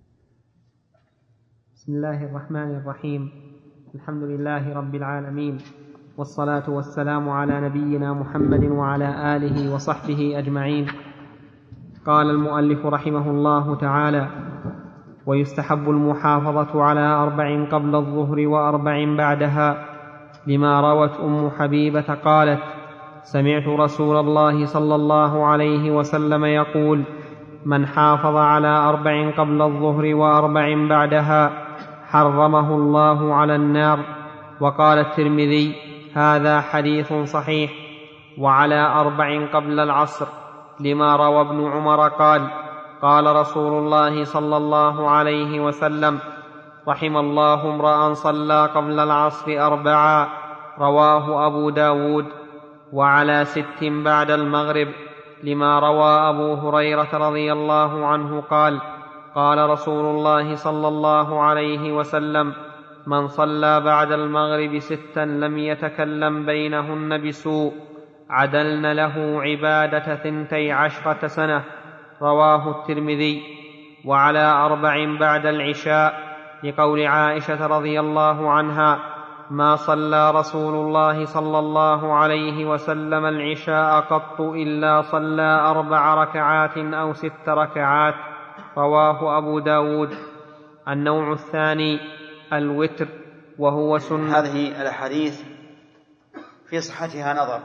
بسم الله الرحمن الرحيم. الحمد لله رب العالمين، والصلاة والسلام على نبينا محمد وعلى آله وصحبه أجمعين. قال المؤلف رحمه الله تعالى: ويستحب المحافظة على 4 قبل الظهر و4 بعدها، لما روت أم حبيبة قالت: سمعت رسول الله صلى الله عليه وسلم يقول: من حافظ على 4 قبل الظهر و4 بعدها حرمه الله على النار. وقال الترمذي: هذا حديث صحيح. وعلى 4 قبل العصر، لما روى ابن عمر قال: قال رسول الله صلى الله عليه وسلم: رحم الله امرأ صلى قبل العصر 4. رواه أبو داود. وعلى 6 بعد المغرب، لما روى أبو هريرة رضي الله عنه قال: قال رسول الله صلى الله عليه وسلم: من صلى بعد المغرب 6 لم يتكلم بينهن بسوء عدلن له عبادة 12 سنة. رواه الترمذي. وعلى 4 بعد العشاء، لقول عائشة رضي الله عنها: ما صلى رسول الله صلى الله عليه وسلم العشاء قط إلا صلى 4 ركعات أو 6 ركعات. رواه أبو داود. النوع الثاني الوتر، وهو سنة. هذه الأحاديث في صحتها نظر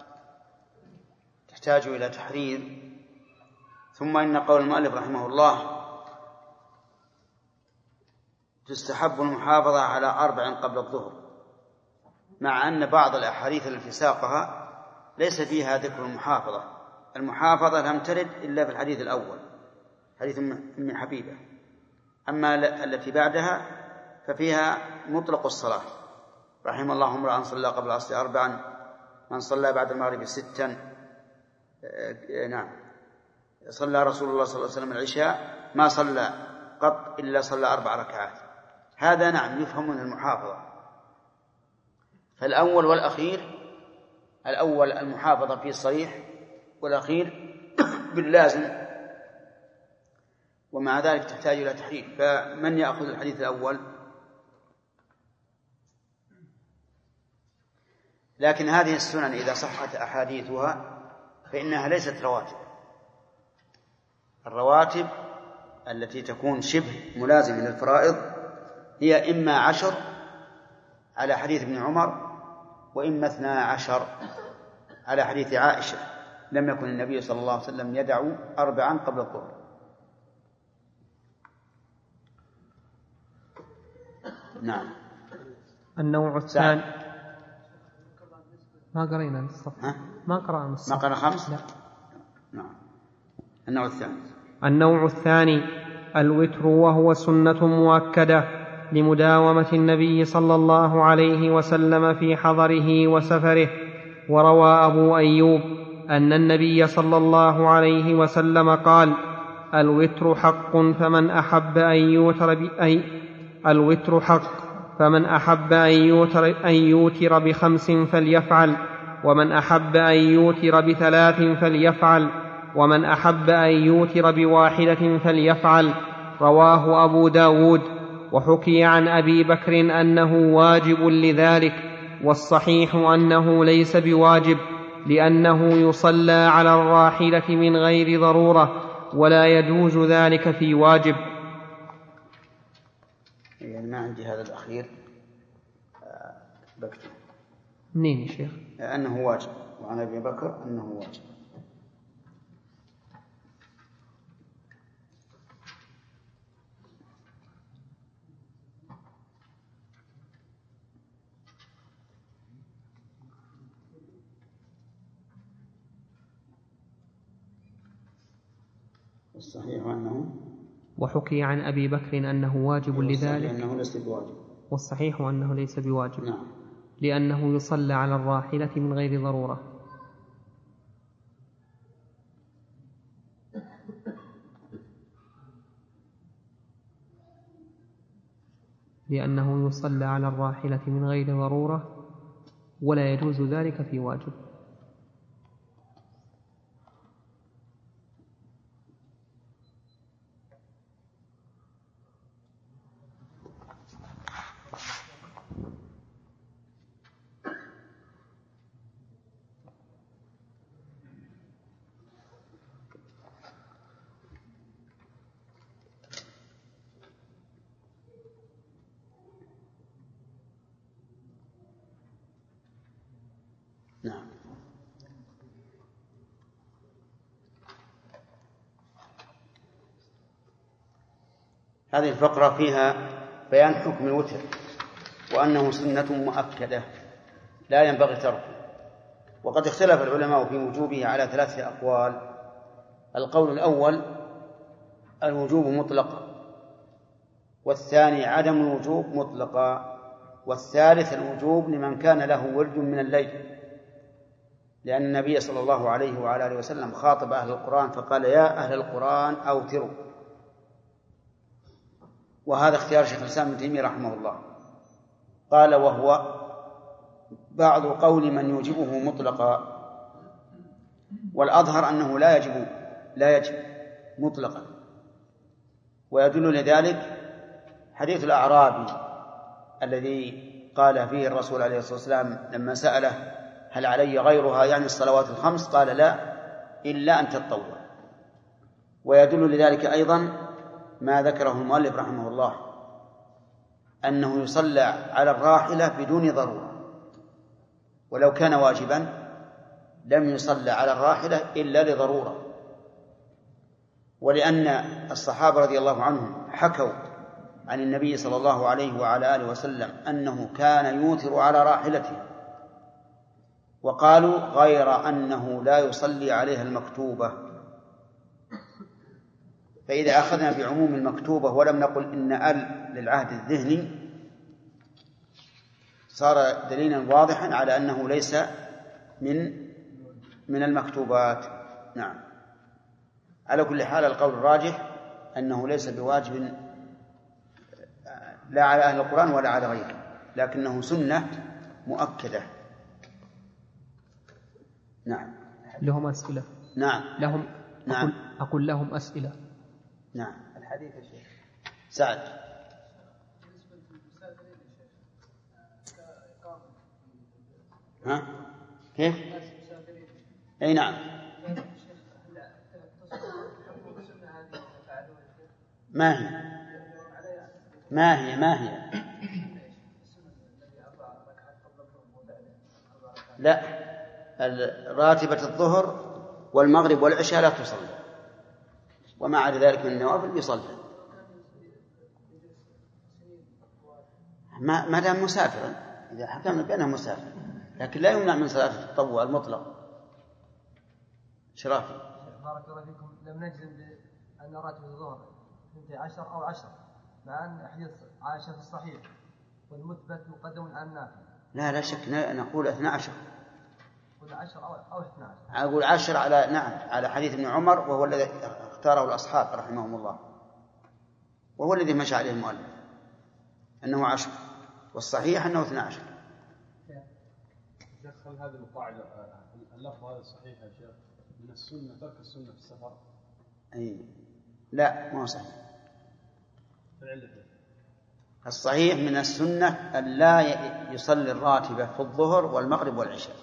تحتاج إلى تحرير. ثم إن قول المؤلف رحمه الله: تستحب المحافظة على 4 قبل الظهر، مع أن بعض الأحاديث التي ساقها ليس فيها ذكر المحافظة. المحافظة لم ترد إلا في الحديث الأول، حديث أم حبيبة. أما التي بعدها ففيها مطلق الصلاة: رحم الله امرأ صلى قبل العصر 4، من صلى بعد المغرب 6. نعم، صلى رسول الله صلى الله عليه وسلم العشاء ما صلى قط إلا صلى 4 ركعات. هذا نعم يفهم من المحافظة. فالأول والأخير، الأول المحافظة فيه صريح، والأخير باللازم، ومع ذلك تحتاج إلى تحريف. فمن يأخذ الحديث الأول؟ لكن هذه السنن إذا صحت أحاديثها فإنها ليست رواتب. الرواتب التي تكون شبه ملازمة للفرائض هي إما 10 على حديث ابن عمر، وإما 12 على حديث عائشة: لم يكن النبي صلى الله عليه وسلم يدع 4 قبل الظهر. نعم. النوع الثاني. ما قرأنا الصفحة. ما قرأنا الصفحة. ما قرأ 5. لا. نعم. النوع الثاني. النوع الثاني الوتر، وهو سنة مؤكدة لمداومة النبي صلى الله عليه وسلم في حضره وسفره. وروى أبو أيوب أن النبي صلى الله عليه وسلم قال: الوتر حق، فمن أحب أن يوتر ب5 فليفعل، ومن أحب أن يوتر ب3 فليفعل، ومن أحب أن يوتر ب1 فليفعل. رواه أبو داود. وحكي عن أبي بكر أنه واجب لذلك، والصحيح أنه ليس بواجب، لأنه يصلى على الراحلة من غير ضرورة، ولا يجوز ذلك في واجب. يعني ما عندي هذا الأخير بكتب. منين يا شيخ؟ أنه واجب، وعن أبي بكر أنه واجب. الصحيح أنه وحكي عن أبي بكر أنه واجب لذلك أنه ليس بواجب. والصحيح أنه ليس بواجب. نعم. لأنه يصلى على الراحلة من غير ضرورة. لأنه يصلى على الراحلة من غير ضرورة ولا يجوز ذلك في واجب. نعم. هذه الفقرة فيها بيان حكم الوتر وأنه سنة مؤكدة لا ينبغي تركه. وقد اختلف العلماء في وجوبه على 3 أقوال. القول الأول الوجوب مطلقا، والثاني عدم الوجوب مطلقا، والثالث الوجوب لمن كان له ورد من الليل، لأن النبي صلى الله عليه وعلى آله وسلم خاطب أهل القرآن فقال يا أهل القرآن أوتروا. وهذا اختيار شيخ الإسلام ابن تيمية رحمه الله. قال وهو بعض قول من يوجبه مطلقا، والأظهر أنه لا يجب مطلقا. ويدل لذلك حديث الأعرابي الذي قال فيه الرسول عليه الصلاة والسلام لما سأله هل علي غيرها يعني الصلوات الخمس؟ قال لا إلا أن تتطوع. ويدل لذلك أيضا ما ذكره المؤلف رحمه الله أنه يصلى على الراحلة بدون ضرورة، ولو كان واجبا لم يصلى على الراحلة إلا لضرورة. ولأن الصحابة رضي الله عنهم حكوا عن النبي صلى الله عليه وعلى آله وسلم أنه كان يوتر على راحلته، وقالوا غير أنه لا يصلي عليها المكتوبة. فإذا أخذنا بعموم المكتوبة ولم نقل إن للعهد الذهني صار دليلا واضحا على أنه ليس من المكتوبات. نعم. على كل حال القول الراجح أنه ليس بواجب لا على أهل القرآن ولا على غيره، لكنه سنة مؤكدة. نعم. لهم أسئلة. نعم. لهم. نعم. أقول لهم أسئلة. نعم. الحديث يا شيخ سعد. ها كيف؟ أي نعم. ما هي لا، راتبة الظهر والمغرب والعشاء لا تصلي، وما عدا ذلك من النوافل يصلي ما دام مسافرا. إذا حكمنا بأنه مسافر، لكن لا يمنع من صلاة التطوع المطلق. شرافي بارك الله فيكم. لم نجزم بأن راتب الظهر 12 أو 10 مع أن حديث عائشة في الصحيح والمثبت مقدم على النافع. لا شك نقول 12. قل 10 أو 12. أقول 10 على على حديث ابن عمر، وهو الذي اختاره الأصحاب رحمهم الله، وهو الذي مشى عليه المؤلف أنه 10، والصحيح أنه 12. هل هذه القاعدة اللفظ هذا صحيح يا شيخ من السنة ترك السنة في السفر؟ أي لا، ما هو صحيح. الصحيح من السنة أن لا يصلي الراتبة في الظهر والمغرب والعشاء.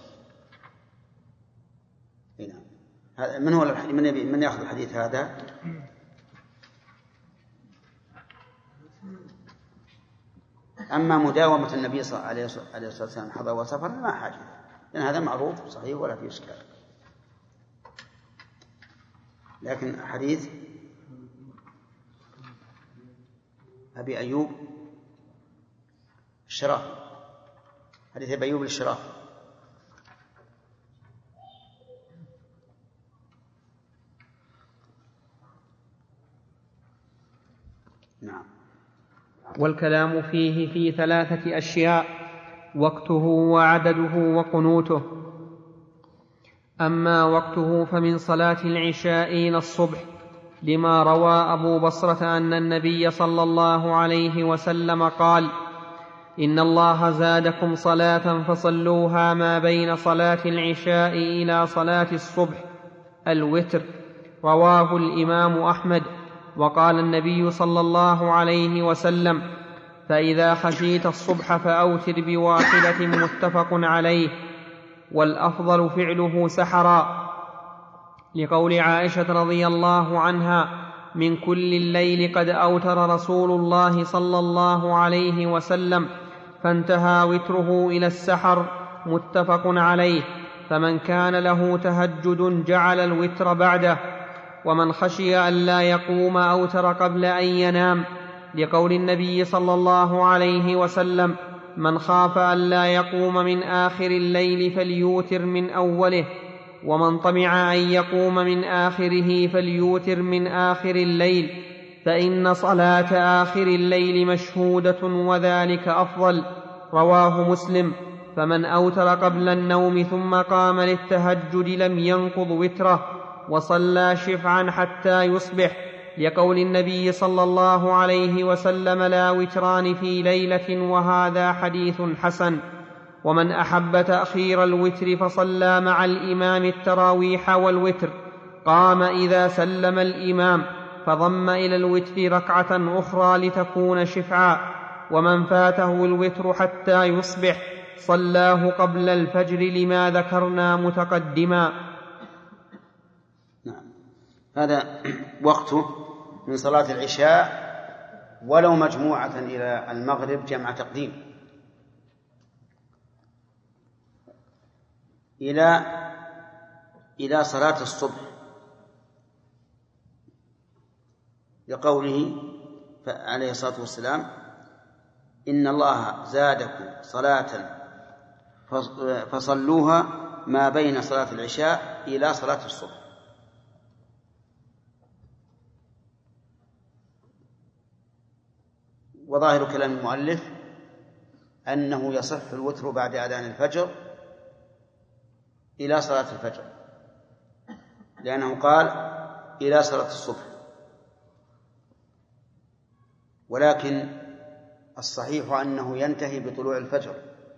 من هو من يأخذ الحديث هذا؟ أما مداومة النبي صلى الله عليه وسلم حضر وسفر ما حاجة، لأن هذا معروف صحيح ولا فيه إشكال. لكن حديث أبي أيوب الشراف، حديث أبي أيوب الشراف والكلام فيه في 3 أشياء: وقته وعدده وقنوته. أما وقته فمن صلاة العشاء إلى الصبح، لما روى أبو بصرة أن النبي صلى الله عليه وسلم قال: إن الله زادكم صلاة فصلوها ما بين صلاة العشاء إلى صلاة الصبح، الوتر. رواه الإمام أحمد. وقال النبي صلى الله عليه وسلم: فإذا خشيت الصبح فأوتر بواحدة، متفق عليه. والأفضل فعله سحرا، لقول عائشة رضي الله عنها: من كل الليل قد أوتر رسول الله صلى الله عليه وسلم، فانتهى وتره إلى السحر، متفق عليه. فمن كان له تهجد جعل الوتر بعده. ومن خشي أن لا يقوم أوتر قبل أن ينام، لقول النبي صلى الله عليه وسلم: من خاف أن لا يقوم من آخر الليل فليوتر من أوله، ومن طمع أن يقوم من آخره فليوتر من آخر الليل، فإن صلاة آخر الليل مشهودة وذلك أفضل. رواه مسلم. فمن أوتر قبل النوم ثم قام للتهجد لم ينقض وتره، وصلى شفعا حتى يصبح، لقول النبي صلى الله عليه وسلم: لا وتران في ليلة، وهذا حديث حسن. ومن أحب تأخير الوتر فصلى مع الإمام التراويح والوتر، قام إذا سلم الإمام فضم إلى الوتر ركعة أخرى لتكون شفعا. ومن فاته الوتر حتى يصبح صلاه قبل الفجر، لما ذكرنا متقدما. نعم. هذا وقته من صلاة العشاء، ولو مجموعة إلى المغرب جمع تقديم، إلى صلاة الصبح، لقوله عليه الصلاة والسلام: إن الله زادكم صلاة فصلوها ما بين صلاة العشاء إلى صلاة الصبح. وظاهر كلام المؤلف أنه يصح الوتر بعد أذان الفجر إلى صلاة الفجر، لأنه قال إلى صلاة الصبح. ولكن الصحيح أنه ينتهي بطلوع الفجر،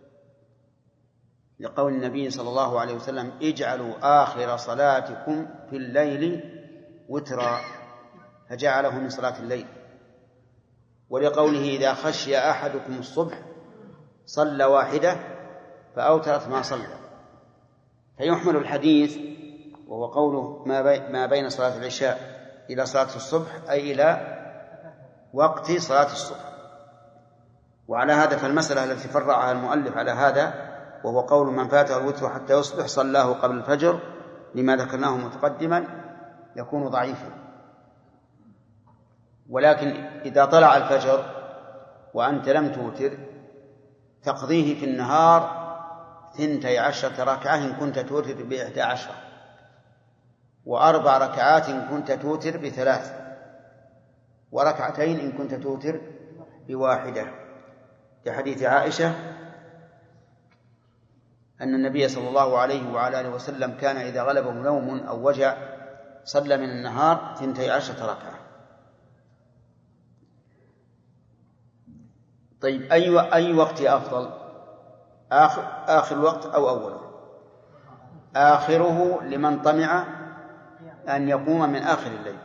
لقول النبي صلى الله عليه وسلم: اجعلوا آخر صلاتكم في الليل وترا، فجعله من صلاة الليل. ولقوله: إذا خشي أحدكم الصبح صلى واحدة فأوترت ما صلى. فيحمل الحديث وهو قوله ما بين صلاة العشاء إلى صلاة الصبح، أي إلى وقت صلاة الصبح. وعلى هذا فالمسألة التي فرعها المؤلف على هذا، وهو قول من فاته الوتر حتى يصبح صلاه قبل الفجر، لما ذكرناه متقدما، يكون ضعيفا. ولكن إذا طلع الفجر وأنت لم توتر، تقضيه في النهار 12 ركعة إن كنت توتر ب11، و4 ركعات إن كنت توتر ب3، وركعتين إن كنت توتر ب1. لحديث عائشة أن النبي صلى الله عليه وعلى آله وسلم كان إذا غلبه نوم أو وجع صلى من النهار 12 ركعة. طيب، أي وقت أفضل؟ آخر الوقت أو أوله؟ آخره لمن طمع أن يقوم من آخر الليل،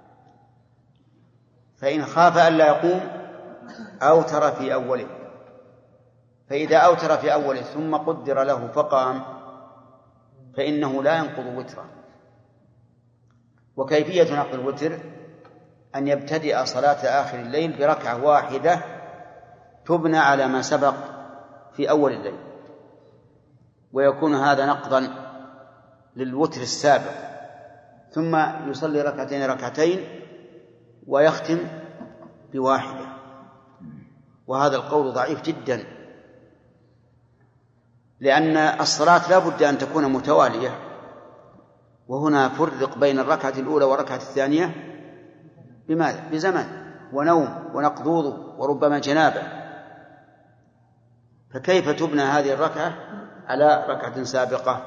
فإن خاف أن لا يقوم أوتر في أوله. فإذا أوتر في أوله ثم قدر له فقام فإنه لا ينقض وترا. وكيفية نقض الوتر أن يبتدئ صلاة آخر الليل بركعة واحدة تبنى على ما سبق في أول الليل، ويكون هذا نقضا للوتر السابق، ثم يصلي ركعتين ويختم ب1. وهذا القول ضعيف جدا، لأن الصلاة لا بد أن تكون متوالية، وهنا فرق بين الركعة الأولى والركعة الثانية بماذا؟ بزمن، ونوم ونقضوض وربما جنابة، فكيف تبنى هذه الركعة على ركعة سابقة؟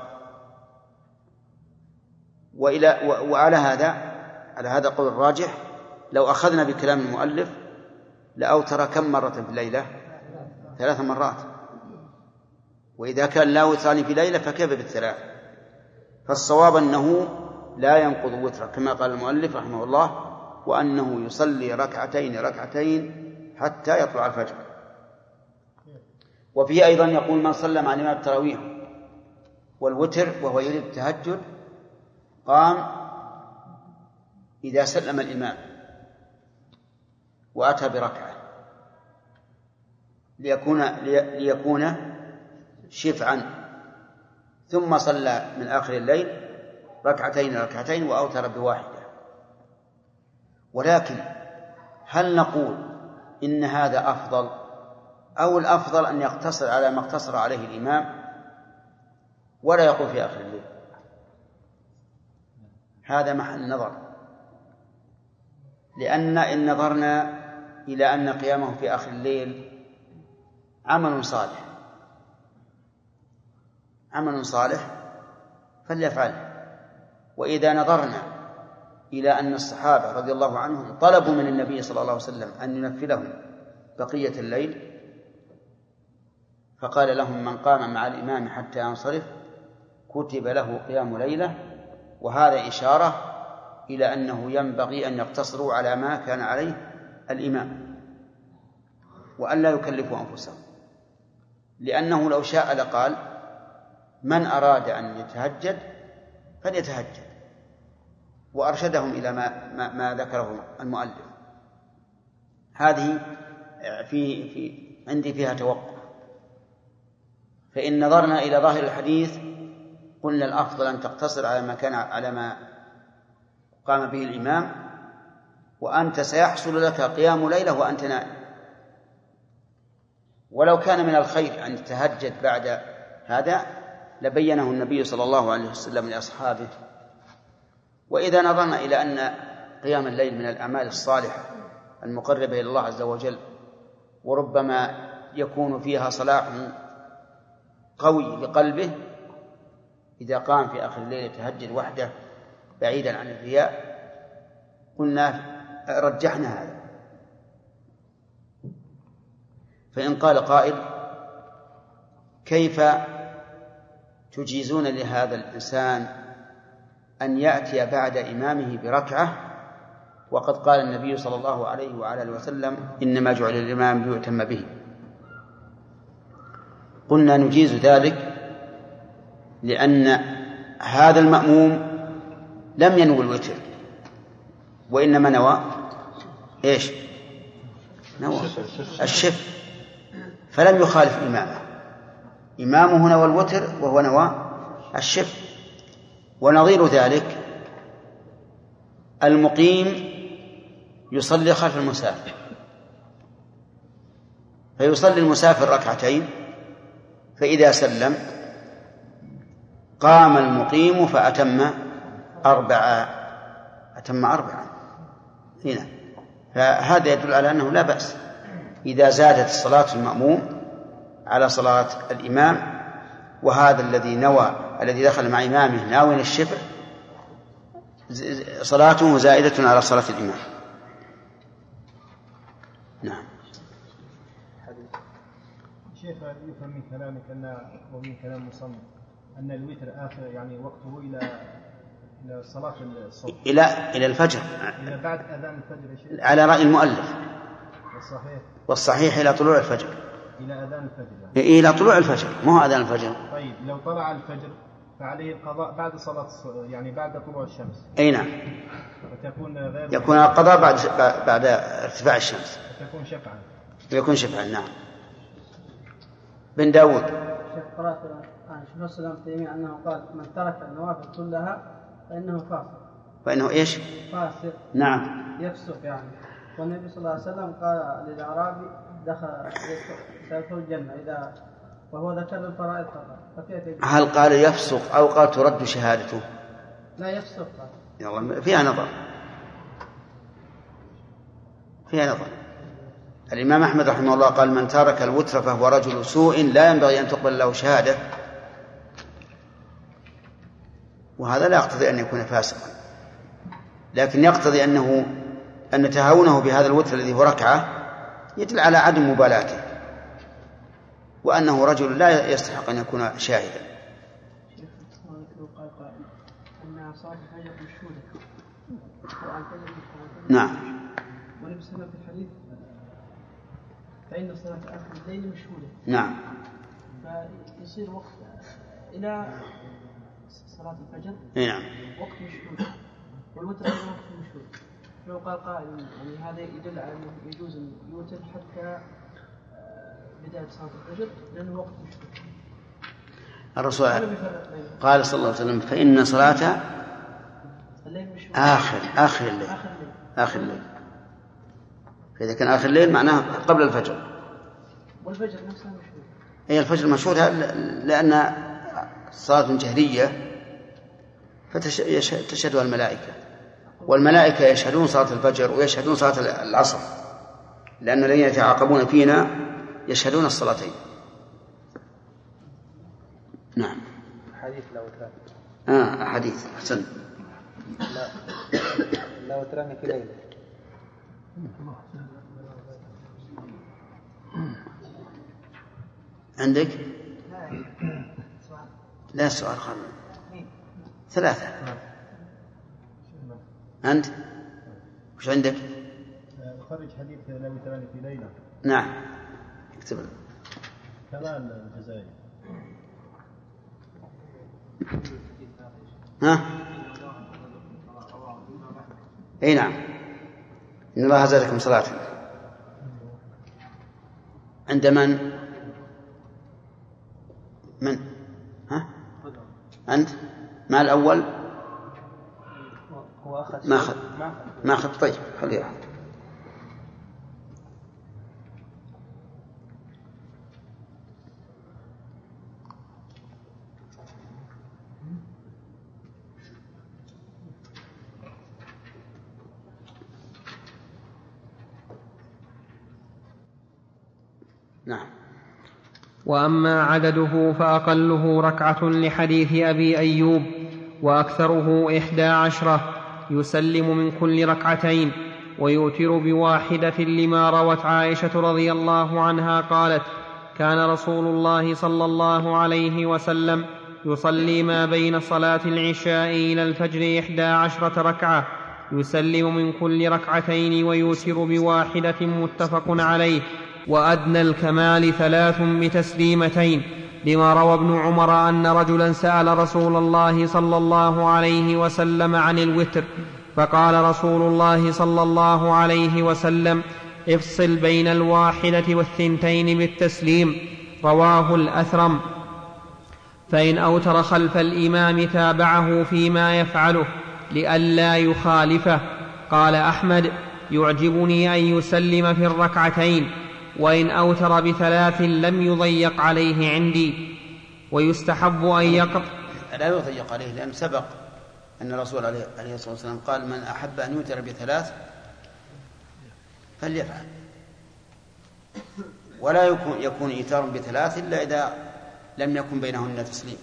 وعلى هذا قول الراجح لو أخذنا بكلام المؤلف لأوتر كم مرة في الليلة؟ 3 مرات، وإذا كان لا وتران في ليلة فكيف بالثلاث؟ فالصواب أنه لا ينقض وترا كما قال المؤلف رحمه الله، وأنه يصلي ركعتين حتى يطلع الفجر. وفيه أيضا يقول من صلى مع الإمام التراويح والوتر وهو يريد التهجد قام إذا سلم الإمام وأتى بركعة ليكون شفعا، ثم صلى من آخر الليل ركعتين وأوتر بواحدة. ولكن هل نقول إن هذا أفضل، أو الأفضل أن يقتصر على ما اقتصر عليه الإمام ولا يقول في آخر الليل؟ هذا محل نظر، لأن إن نظرنا إلى أن قيامه في آخر الليل عمل صالح فليفعله. وإذا نظرنا إلى أن الصحابة رضي الله عنهم طلبوا من النبي صلى الله عليه وسلم أن ينفلهم بقية الليل، فقال لهم من قام مع الإمام حتى ينصرف كتب له قيام ليلة، وهذا إشارة إلى أنه ينبغي أن يقتصروا على ما كان عليه الإمام وأن لا يكلفوا أنفسهم، لأنه لو شاء لقال من أراد أن يتهجد فليتهجد، وأرشدهم إلى ما ذكره المؤلف. هذه عندي فيها توقف. فإن نظرنا إلى ظاهر الحديث قلنا الأفضل أن تقتصر على ما قام به الإمام، وأنت سيحصل لك قيام ليلة وأنت نائم. ولو كان من الخير أن تتهجد بعد هذا لبينه النبي صلى الله عليه وسلم لأصحابه. وإذا نظرنا إلى أن قيام الليل من الأعمال الصالحة المقربة إلى الله عز وجل، وربما يكون فيها صلاح قوي لقلبه إذا قام في آخر الليل يتهجد وحده بعيدا عن الرياء، قلنا رجحنا هذا. فإن قال قائل كيف تجيزون لهذا الإنسان أن يأتي بعد إمامه بركعة وقد قال النبي صلى الله عليه وعلى آله وسلم إنما جعل الإمام ليؤتم به؟ قلنا نجيز ذلك لأن هذا المأموم لم ينوي الوتر، وإنما نوى إيش؟ نوى الشفع، فلم يخالف إمامه نوى الوتر وهو نوى الشفع. ونظير ذلك المقيم يصلي خلف المسافر، فيصلي المسافر ركعتين، فإذا سلم قام المقيم فأتم أربعة هنا. فهذا يدل على أنه لا بأس إذا زادت صلاة المأموم على صلاة الإمام، وهذا الذي دخل مع إمامه ناوي الشفع صلاته زائدة على صلاة الإمام. نعم. شيخ يفهم من كلامك ومن كلام المصنف أن الوتر آخر يعني وقته إلى صلاة الصبح إلى الفجر، إلى بعد أذان الفجر على رأي المؤلف. والصحيح إلى طلوع الفجر، إلى أذان الفجر، إلى طلوع الفجر، مو أذان الفجر. طيب لو طلع الفجر فعليه القضاء بعد صلاة يعني بعد طلوع الشمس. أي نعم، يكون القضاء بعد ارتفاع الشمس، يكون شفعا. نعم. بن داود. شيخ قرأت عن شيخ الإسلام ابن تيمية أنه قال من ترك النوافل كلها فإنه فاسق. فإنه إيش؟ فاسق. نعم. يفسق يعني. والنبي صلى الله عليه وسلم قال للأعرابي سيدخل الجنة إذا وهو ذكر الفرائض فقط. هل قال يفسق أو قال ترد شهادته؟ لا يفسق. يلا فيها نظر. فيها نظر. الإمام أحمد رحمه الله قال: من ترك الوتر فهو رجل سوء لا ينبغي أن تقبل له شهادة. وهذا لا يقتضي أن يكون فاسقا، لكن يقتضي أن تهاونه بهذا الوتر الذي هو ركعة يدل على عدم مبالاته، وأنه رجل لا يستحق أن يكون شاهدا. نعم. ولبسنا في الحديث فإن صلاة آخر الليل مشهودة. نعم. فيصير وقت إلى صلاة الفجر. نعم. وقت مشهود، والوتر أيضا وقت مشهود. لو قال قائل يعني هذا يدل على أنه يجوز أن يوتر حتى بداية صلاة الفجر لأنه وقت مشهود. الرسول قال صلى الله عليه وسلم: فإن صلاة آخر الليل. فإذا كان آخر الليل معناه قبل الفجر. والفجر نفسه مشهود. أي الفجر مشهود لأن صلاة جهرية فتشهدها الملائكة، والملائكة يشهدون صلاة الفجر ويشهدون صلاة العصر، لأن الذين يتعاقبون فينا يشهدون الصلاتين. نعم. حديث لا وتران. حديث أحسن. لا وتران في ليلة. عندك؟ لا سؤال خالد. 3. أنت؟ وش عندك؟ خرج حديث لا وتران في ليلة. نعم. اكتب. كمال الجزائري. اي نعم. إن الله زادكم صلاة. عند من؟ أنت؟ ما الأول؟ ما أخذ. طيب خليها. نعم. وأما عدده فأقله ركعة لحديث أبي أيوب، وأكثره 11، يسلم من كل ركعتين، ويوتر بواحدة لما روت عائشة رضي الله عنها قالت: كان رسول الله صلى الله عليه وسلم يصلي ما بين صلاة العشاء إلى الفجر 11 ركعة، يسلم من كل ركعتين ويوتر بواحدة، متفق عليه. وأدنى الكمال 3 بتسليمتين، لما روى ابن عمر أن رجلا سأل رسول الله صلى الله عليه وسلم عن الوتر، فقال رسول الله صلى الله عليه وسلم: افصل بين 1 و2 بالتسليم. رواه الأثرم. فإن أوتر خلف الإمام تابعه فيما يفعله لئلا يخالفه. قال أحمد: يعجبني أن يسلم في الركعتين، وإن أوتر ب3 لم يضيق عليه عندي. ويستحب أن يقرأ. لا يضيق عليه، لأن سبق أن الرسول عليه الصلاة والسلام قال: من أحب أن يوتر ب3 فليفعل، ولا يكون إيتار ب3 إلا إذا لم يكن بينهن تسليم.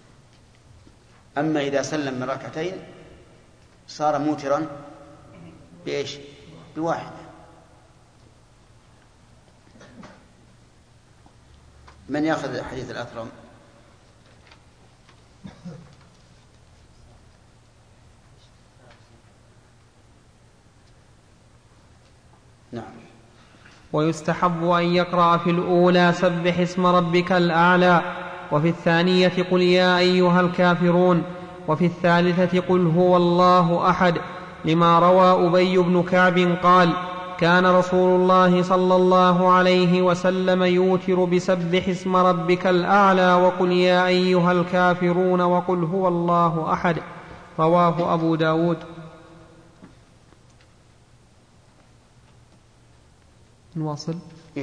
أما إذا سلم من ركعتين صار موترا بإيش؟ بواحدة. من يأخذ حديث الأثرم؟ نعم. ويستحب أن يقرأ في الأولى سبح اسم ربك الأعلى، وفي الثانية قل يا أيها الكافرون، وفي الثالثة قل هو الله أحد، لما روى أبي بن كعب قال: كان رسول الله صلى الله عليه وسلم يوتر بسبح اسم ربك الأعلى وقل يا أيها الكافرون وقل هو الله أحد. رواه أبو داود. نواصل.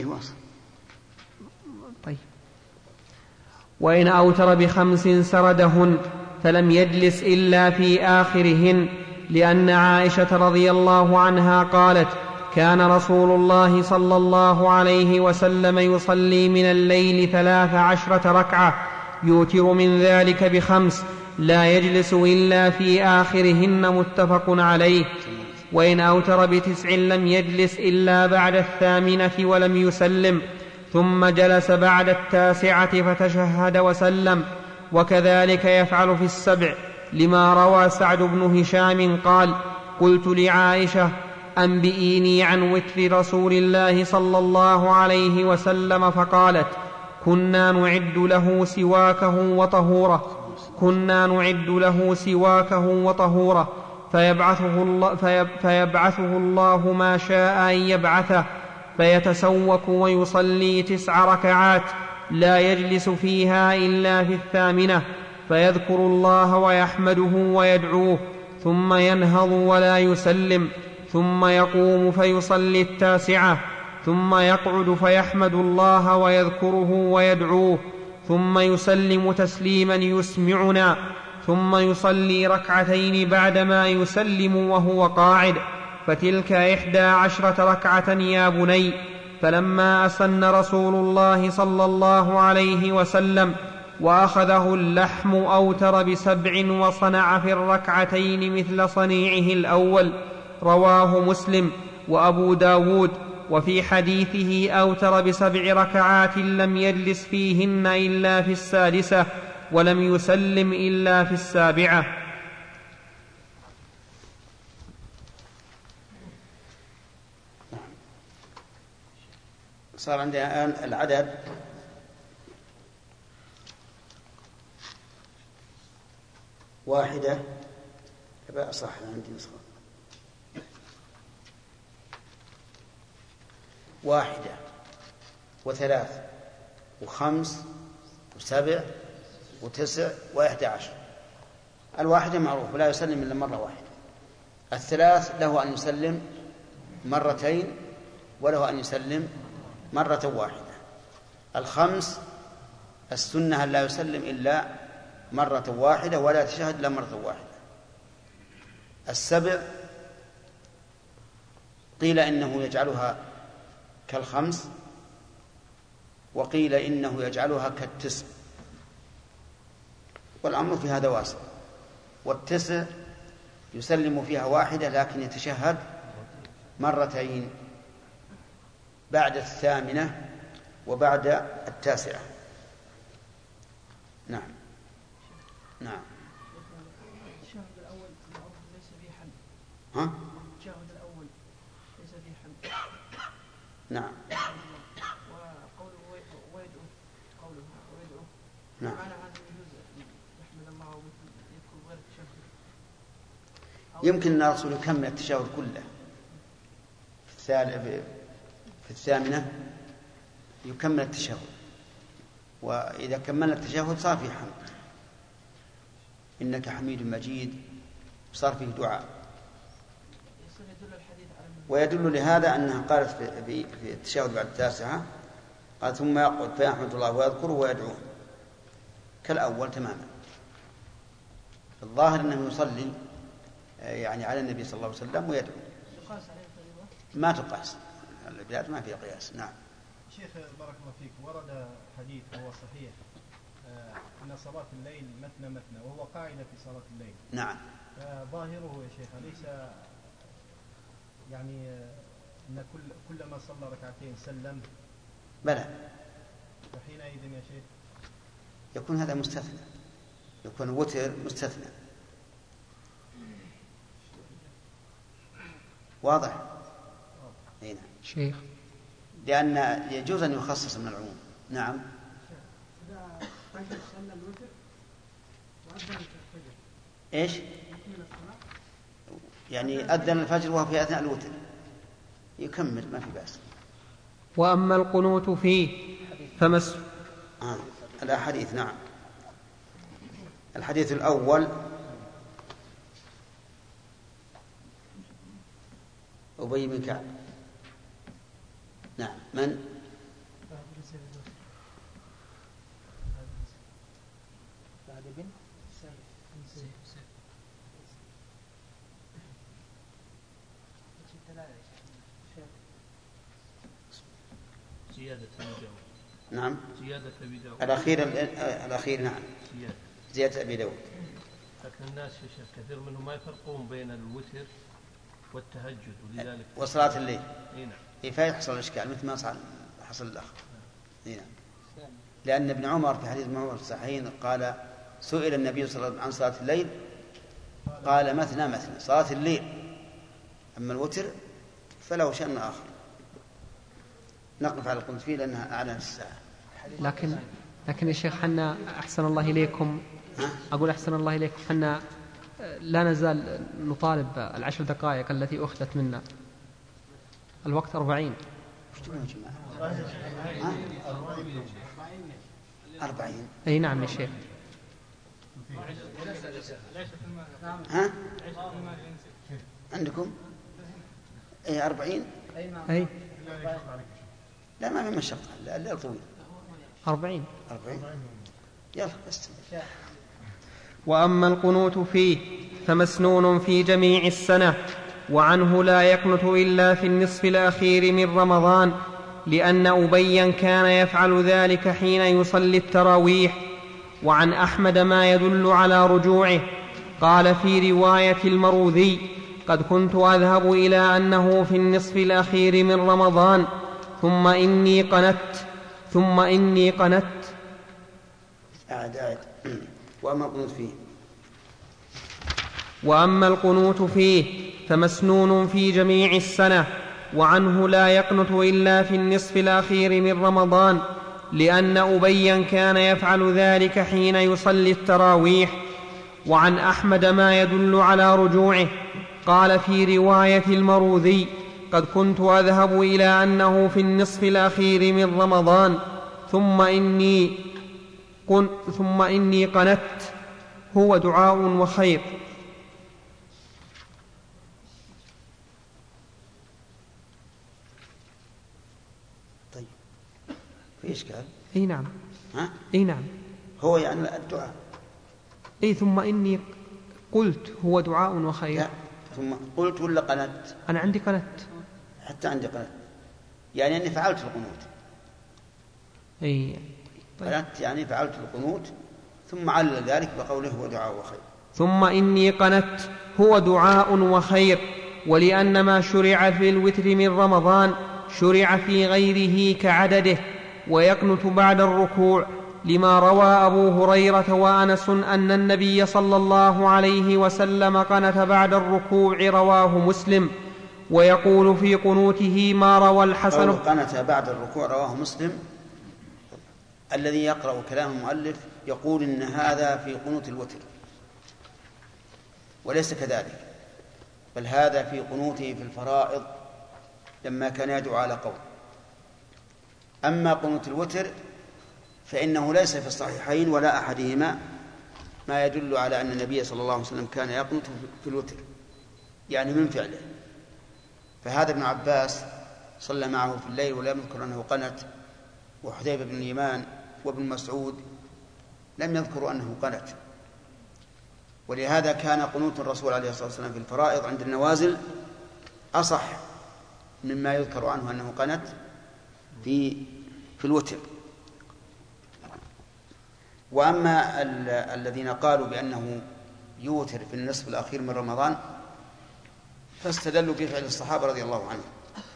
طيب. وإن أوتر ب5 سردهن فلم يجلس إلا في آخرهن، لأن عائشة رضي الله عنها قالت: كان رسول الله صلى الله عليه وسلم يصلي من الليل 13 ركعة يوتر من ذلك ب5 لا يجلس إلا في آخرهن متفق عليه. وإن أوتر ب9 لم يجلس إلا بعد 8 ولم يسلم، ثم جلس بعد 9 فتشهد وسلم. وكذلك يفعل في 7، لما روى سعد بن هشام قال: قلت لعائشة: أنبئيني عن وتر رسول الله صلى الله عليه وسلم، فقالت: كنا نعد له سواكه وطهوره فيبعثه الله ما شاء أن يبعثه، فيتسوك ويصلي 9 ركعات لا يجلس فيها إلا في 8، فيذكر الله ويحمده ويدعوه، ثم ينهض ولا يسلم، ثم يقوم فيصلي 9، ثم يقعد فيحمد الله ويذكره ويدعوه، ثم يسلم تسليما يسمعنا، ثم يصلي 2 بعدما يسلم وهو قاعد، فتلك 11 ركعة يا بني. فلما أسن رسول الله صلى الله عليه وسلم وأخذه اللحم أوتر ب7 وصنع في 2 مثل صنيعه الأول. رواه مسلم وأبو داود. وفي حديثه أوتر ب7 ركعات لم يجلس فيهن إلا في 6 ولم يسلم إلا في 7. صار عندنا الآن العدد 1 يبقى صح عندي نسخة 1 و3 و5 و7 و9 و11. 1 معروف ولا يسلم إلا مرة واحدة. 3 له أن يسلم 2 وله أن يسلم 1 واحدة. 5 السنة أن لا يسلم إلا 1 واحدة ولا تشهد إلا 1 واحدة. 7 قيل إنه يجعلها كال5 وقيل إنه يجعلها كال9، والأمر في هذا واسع. 9 يسلم فيها 1 لكن يتشهد 2 بعد 8 وبعد 9. نعم. التشهد الأول ليس فيه حل. التشهد الأول ليس فيه حل. نعم. وقوله ويدعو نعم. معنى هذا يجوز يحمد الله ويذكر غير التشهد. يمكن أن الرسول يكمل التشهد كله في 8 يكمل التشهد، وإذا كملنا التشهد صار فيه حمد، إنك حميد مجيد، صار فيه دعاء. ويدل لهذا أنها قالت في التشهد بعد 9 قال: ثم يقعد فيحمد الله ويذكره ويدعوه كالأول تماما. الظاهر أنه يصلي يعني على النبي صلى الله عليه وسلم ويدعو. ما تقاس البلاد ما فيها قياس. نعم. شيخ بارك الله فيك، ورد حديث وهو صحيح أن صلاة الليل مثنى وهو قاعدة في صلاة الليل. نعم. ظاهره يا شيخ ليس يعني أن كلما صلى 2 سلم؟ بلى. فحينئذ يا شيخ يكون هذا مستثنى، يكون وتر مستثنى. واضح؟ هنا شيخ، لأن يجوز أن يخصص من العموم. نعم. إذا فجر صلى الوتر وأذن الفجر إيش؟ يعني أذن الفجر وهو في أثناء الوتر يكمل ما في بأس. وأما القنوت فيه الأحاديث. نعم. الحديث الأول أبي بن كعب. نعم. من؟ زيادة أبي داود. نعم زيادة أبي داود الأخير نعم زيادة أبي داود. لكن الناس يا شيخ كثير منهم ما يفرقون بين الوتر والتهجد ولذلك وصلاة الليل. نعم. فيحصل الإشكال مثل ما حصل الأخ. نعم. لأن ابن عمر في حديث ابن عمر الصحيحين قال سئل النبي صلى الله عليه وسلم عن صلاة الليل قال مثنى مثنى صلاة الليل، أما الوتر فله شأن آخر. نقف على القنوت فيه لأنها أعلى الساعة. لكن يا شيخ حنا أحسن الله إليكم، أقول أحسن الله إليكم، حنا لا نزال نطالب 10 دقائق التي أخذت منا. الوقت 40. 40. أي نعم يا شيخ. ها؟ عندكم؟ 40. أي لا ما في مشقة، لا طويل. 40. يلا استمر. وأما القنوت فيه فمسنون في جميع السنة، وعنه لا يقنت إلا في النصف الأخير من رمضان، لأن أبيا كان يفعل ذلك حين يصلي التراويح. وعن أحمد ما يدل على رجوعه. قال في رواية المروذي: قد كنت أذهب إلى أنه في النصف الأخير من رمضان ثم إني قنت. أعد. وأما القنوت فيه فمسنون في جميع السنة، وعنه لا يقنت إلا في النصف الأخير من رمضان، لأن أبيا كان يفعل ذلك حين يصلي التراويح. وعن أحمد ما يدل على رجوعه. قال في رواية المروذي: قد كنت أذهب إلى أنه في النصف الأخير من رمضان ثم إني قنت، هو دعاء وخير. طيب في إشكال؟ أي نعم. ها؟ أي نعم. هو يعني الدعاء. أي ثم إني قلت هو دعاء وخير. لا ثم قلت ولا قنت؟ أنا عندي قنت. حتى عندي قنت، يعني أني فعلت القنوت. أي طيب. قنت يعني فعلت القنوت، ثم علل ذلك بقوله هو دعاء وخير. ثم إني قنت هو دعاء وخير. ولأن ما شرع في الوتر من رمضان شرع في غيره كعدده، ويقنت بعد الركوع، لما روى أبو هريرة وأنس أن النبي صلى الله عليه وسلم قنت بعد الركوع، رواه مسلم. ويقول في قنوته ما روى الحسن. قنت بعد الركوع رواه مسلم. الذي يقرأ كلام المؤلف يقول إن هذا في قنوت الوتر، وليس كذلك، بل هذا في قنوته في الفرائض لما كان يدعو على قول. أما قنوت الوتر فإنه ليس في الصحيحين ولا أحدهما ما يدل على أن النبي صلى الله عليه وسلم كان يقنت في الوتر، يعني من فعله. فهذا ابن عباس صلى معه في الليل ولم يذكر أنه قنت، وحذيفة بن اليمان وابن مسعود لم يذكروا أنه قنت. ولهذا كان قنوت الرسول عليه الصلاة والسلام في الفرائض عند النوازل أصح مما يذكر عنه أنه قنت في الوتر. وأما الذين قالوا بأنه يوتر في النصف الأخير من رمضان فاستدلوا بفعل الصحابة رضي الله عنهم.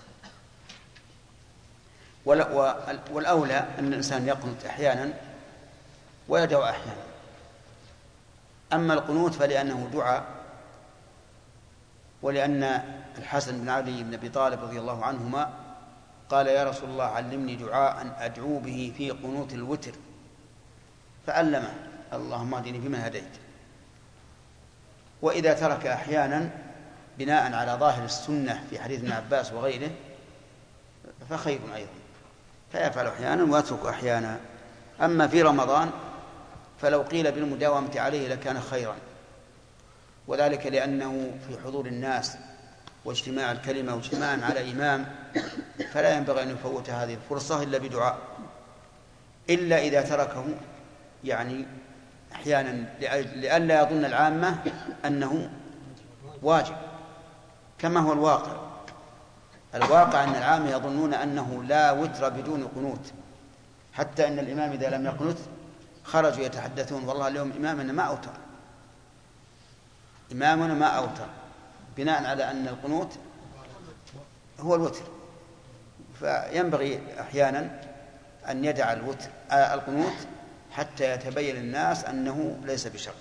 والأولى أن الإنسان يقنت أحيانا ويدعو أحيانا. أما القنوت فلأنه دعاء، ولأن الحسن بن علي بن أبي طالب رضي الله عنهما قال: يا رسول الله علمني دعاء أدعو به في قنوت الوتر، فعلمه: اللهم اهدني فيمن هديت. وإذا ترك أحيانا بناء على ظاهر السنة في حديث ابن عباس وغيره فخير أيضا، فيفعل أحيانا ويترك أحيانا. أما في رمضان فلو قيل بالمداومة عليه لكان خيرا، وذلك لأنه في حضور الناس واجتماع الكلمة واجتماعا على إمام، فلا ينبغي أن يفوت هذه الفرصة إلا بدعاء، إلا إذا تركه يعني أحيانا لئلا يظن العامة أنه واجب كما هو الواقع. الواقع أن العامة يظنون أنه لا وتر بدون قنوت، حتى أن الإمام إذا لم يقنت خرجوا يتحدثون والله اليوم إمامنا ما أوتر بناء على أن القنوت هو الوتر. فينبغي أحيانا أن يدع القنوت حتى يتبين الناس أنه ليس بشرط.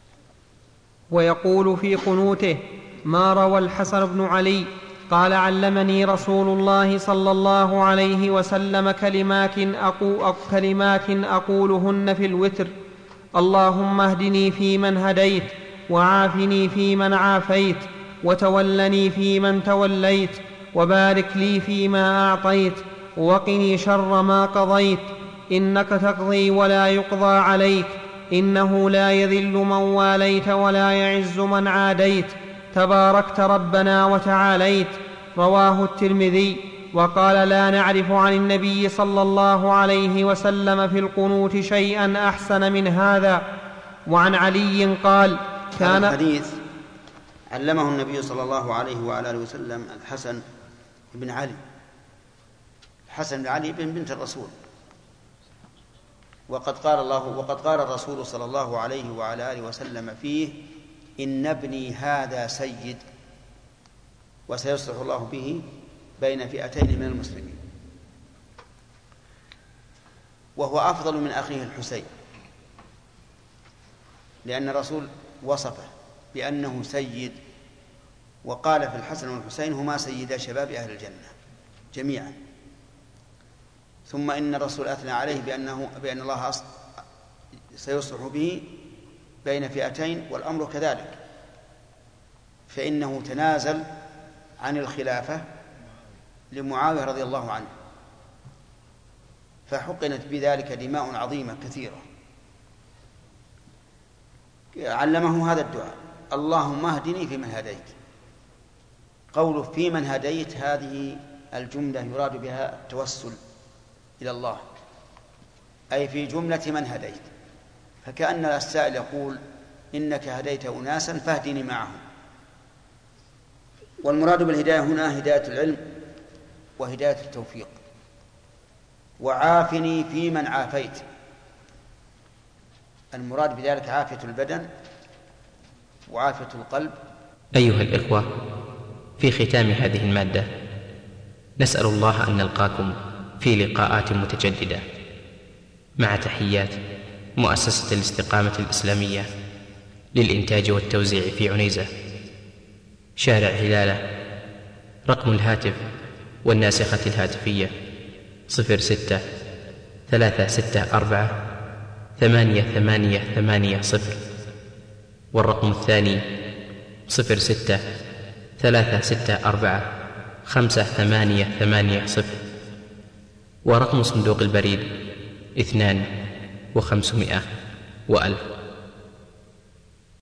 ويقول في قنوته ما روى الحسن بن علي قال علمني رسول الله صلى الله عليه وسلم كلمات أقولهن في الوتر: اللهم اهدني فيمن هديت، وعافني فيمن عافيت، وتولني فيمن توليت، وبارك لي فيما أعطيت، وقني شر ما قضيت، إنك تقضي ولا يقضى عليك، إنه لا يذل من واليت ولا يعز من عاديت، تباركت ربنا وتعاليت. رواه الترمذي. وقال لا نعرف عن النبي صلى الله عليه وسلم في القنوت شيئا أحسن من هذا. وعن علي قال كان الحديث علمه النبي صلى الله عليه وعلى آله وسلم الحسن بن علي، الحسن بن علي بن بنت الرسول، وقد قال الرسول صلى الله عليه وعلى آله وسلم فيه: إن ابني هذا سيد وسيصلح الله به بين فئتين من المسلمين. وهو أفضل من أخيه الحسين، لأن الرسول وصفه بأنه سيد، وقال في الحسن والحسين هما سيدا شباب أهل الجنة جميعا. ثم إن الرسول أثنى عليه بأن الله سيصلح به بين فئتين، والأمر كذلك، فإنه تنازل عن الخلافة لمعاوية رضي الله عنه، فحقنت بذلك دماء عظيمة كثيرة. علمه هذا الدعاء: اللهم اهدني فيمن هديت. قوله فيمن هديت هذه الجملة يراد بها التوسل إلى الله، أي في جملة من هديت، فكأن السائل يقول إنك هديت أناسا فاهدني معهم. والمراد بالهداية هنا هداية العلم وهداية التوفيق. وعافني فيمن عافيت، المراد بذلك عافية البدن وعافية القلب. أيها الإخوة، في ختام هذه المادة نسأل الله أن نلقاكم في لقاءات متجددة، مع تحيات مؤسسة الاستقامة الإسلامية للإنتاج والتوزيع في عنيزة، شارع هلالة. رقم الهاتف والناسخة الهاتفية 06-364-8880، والرقم الثاني 06-364-5880، ورقم صندوق البريد 2500 و1000.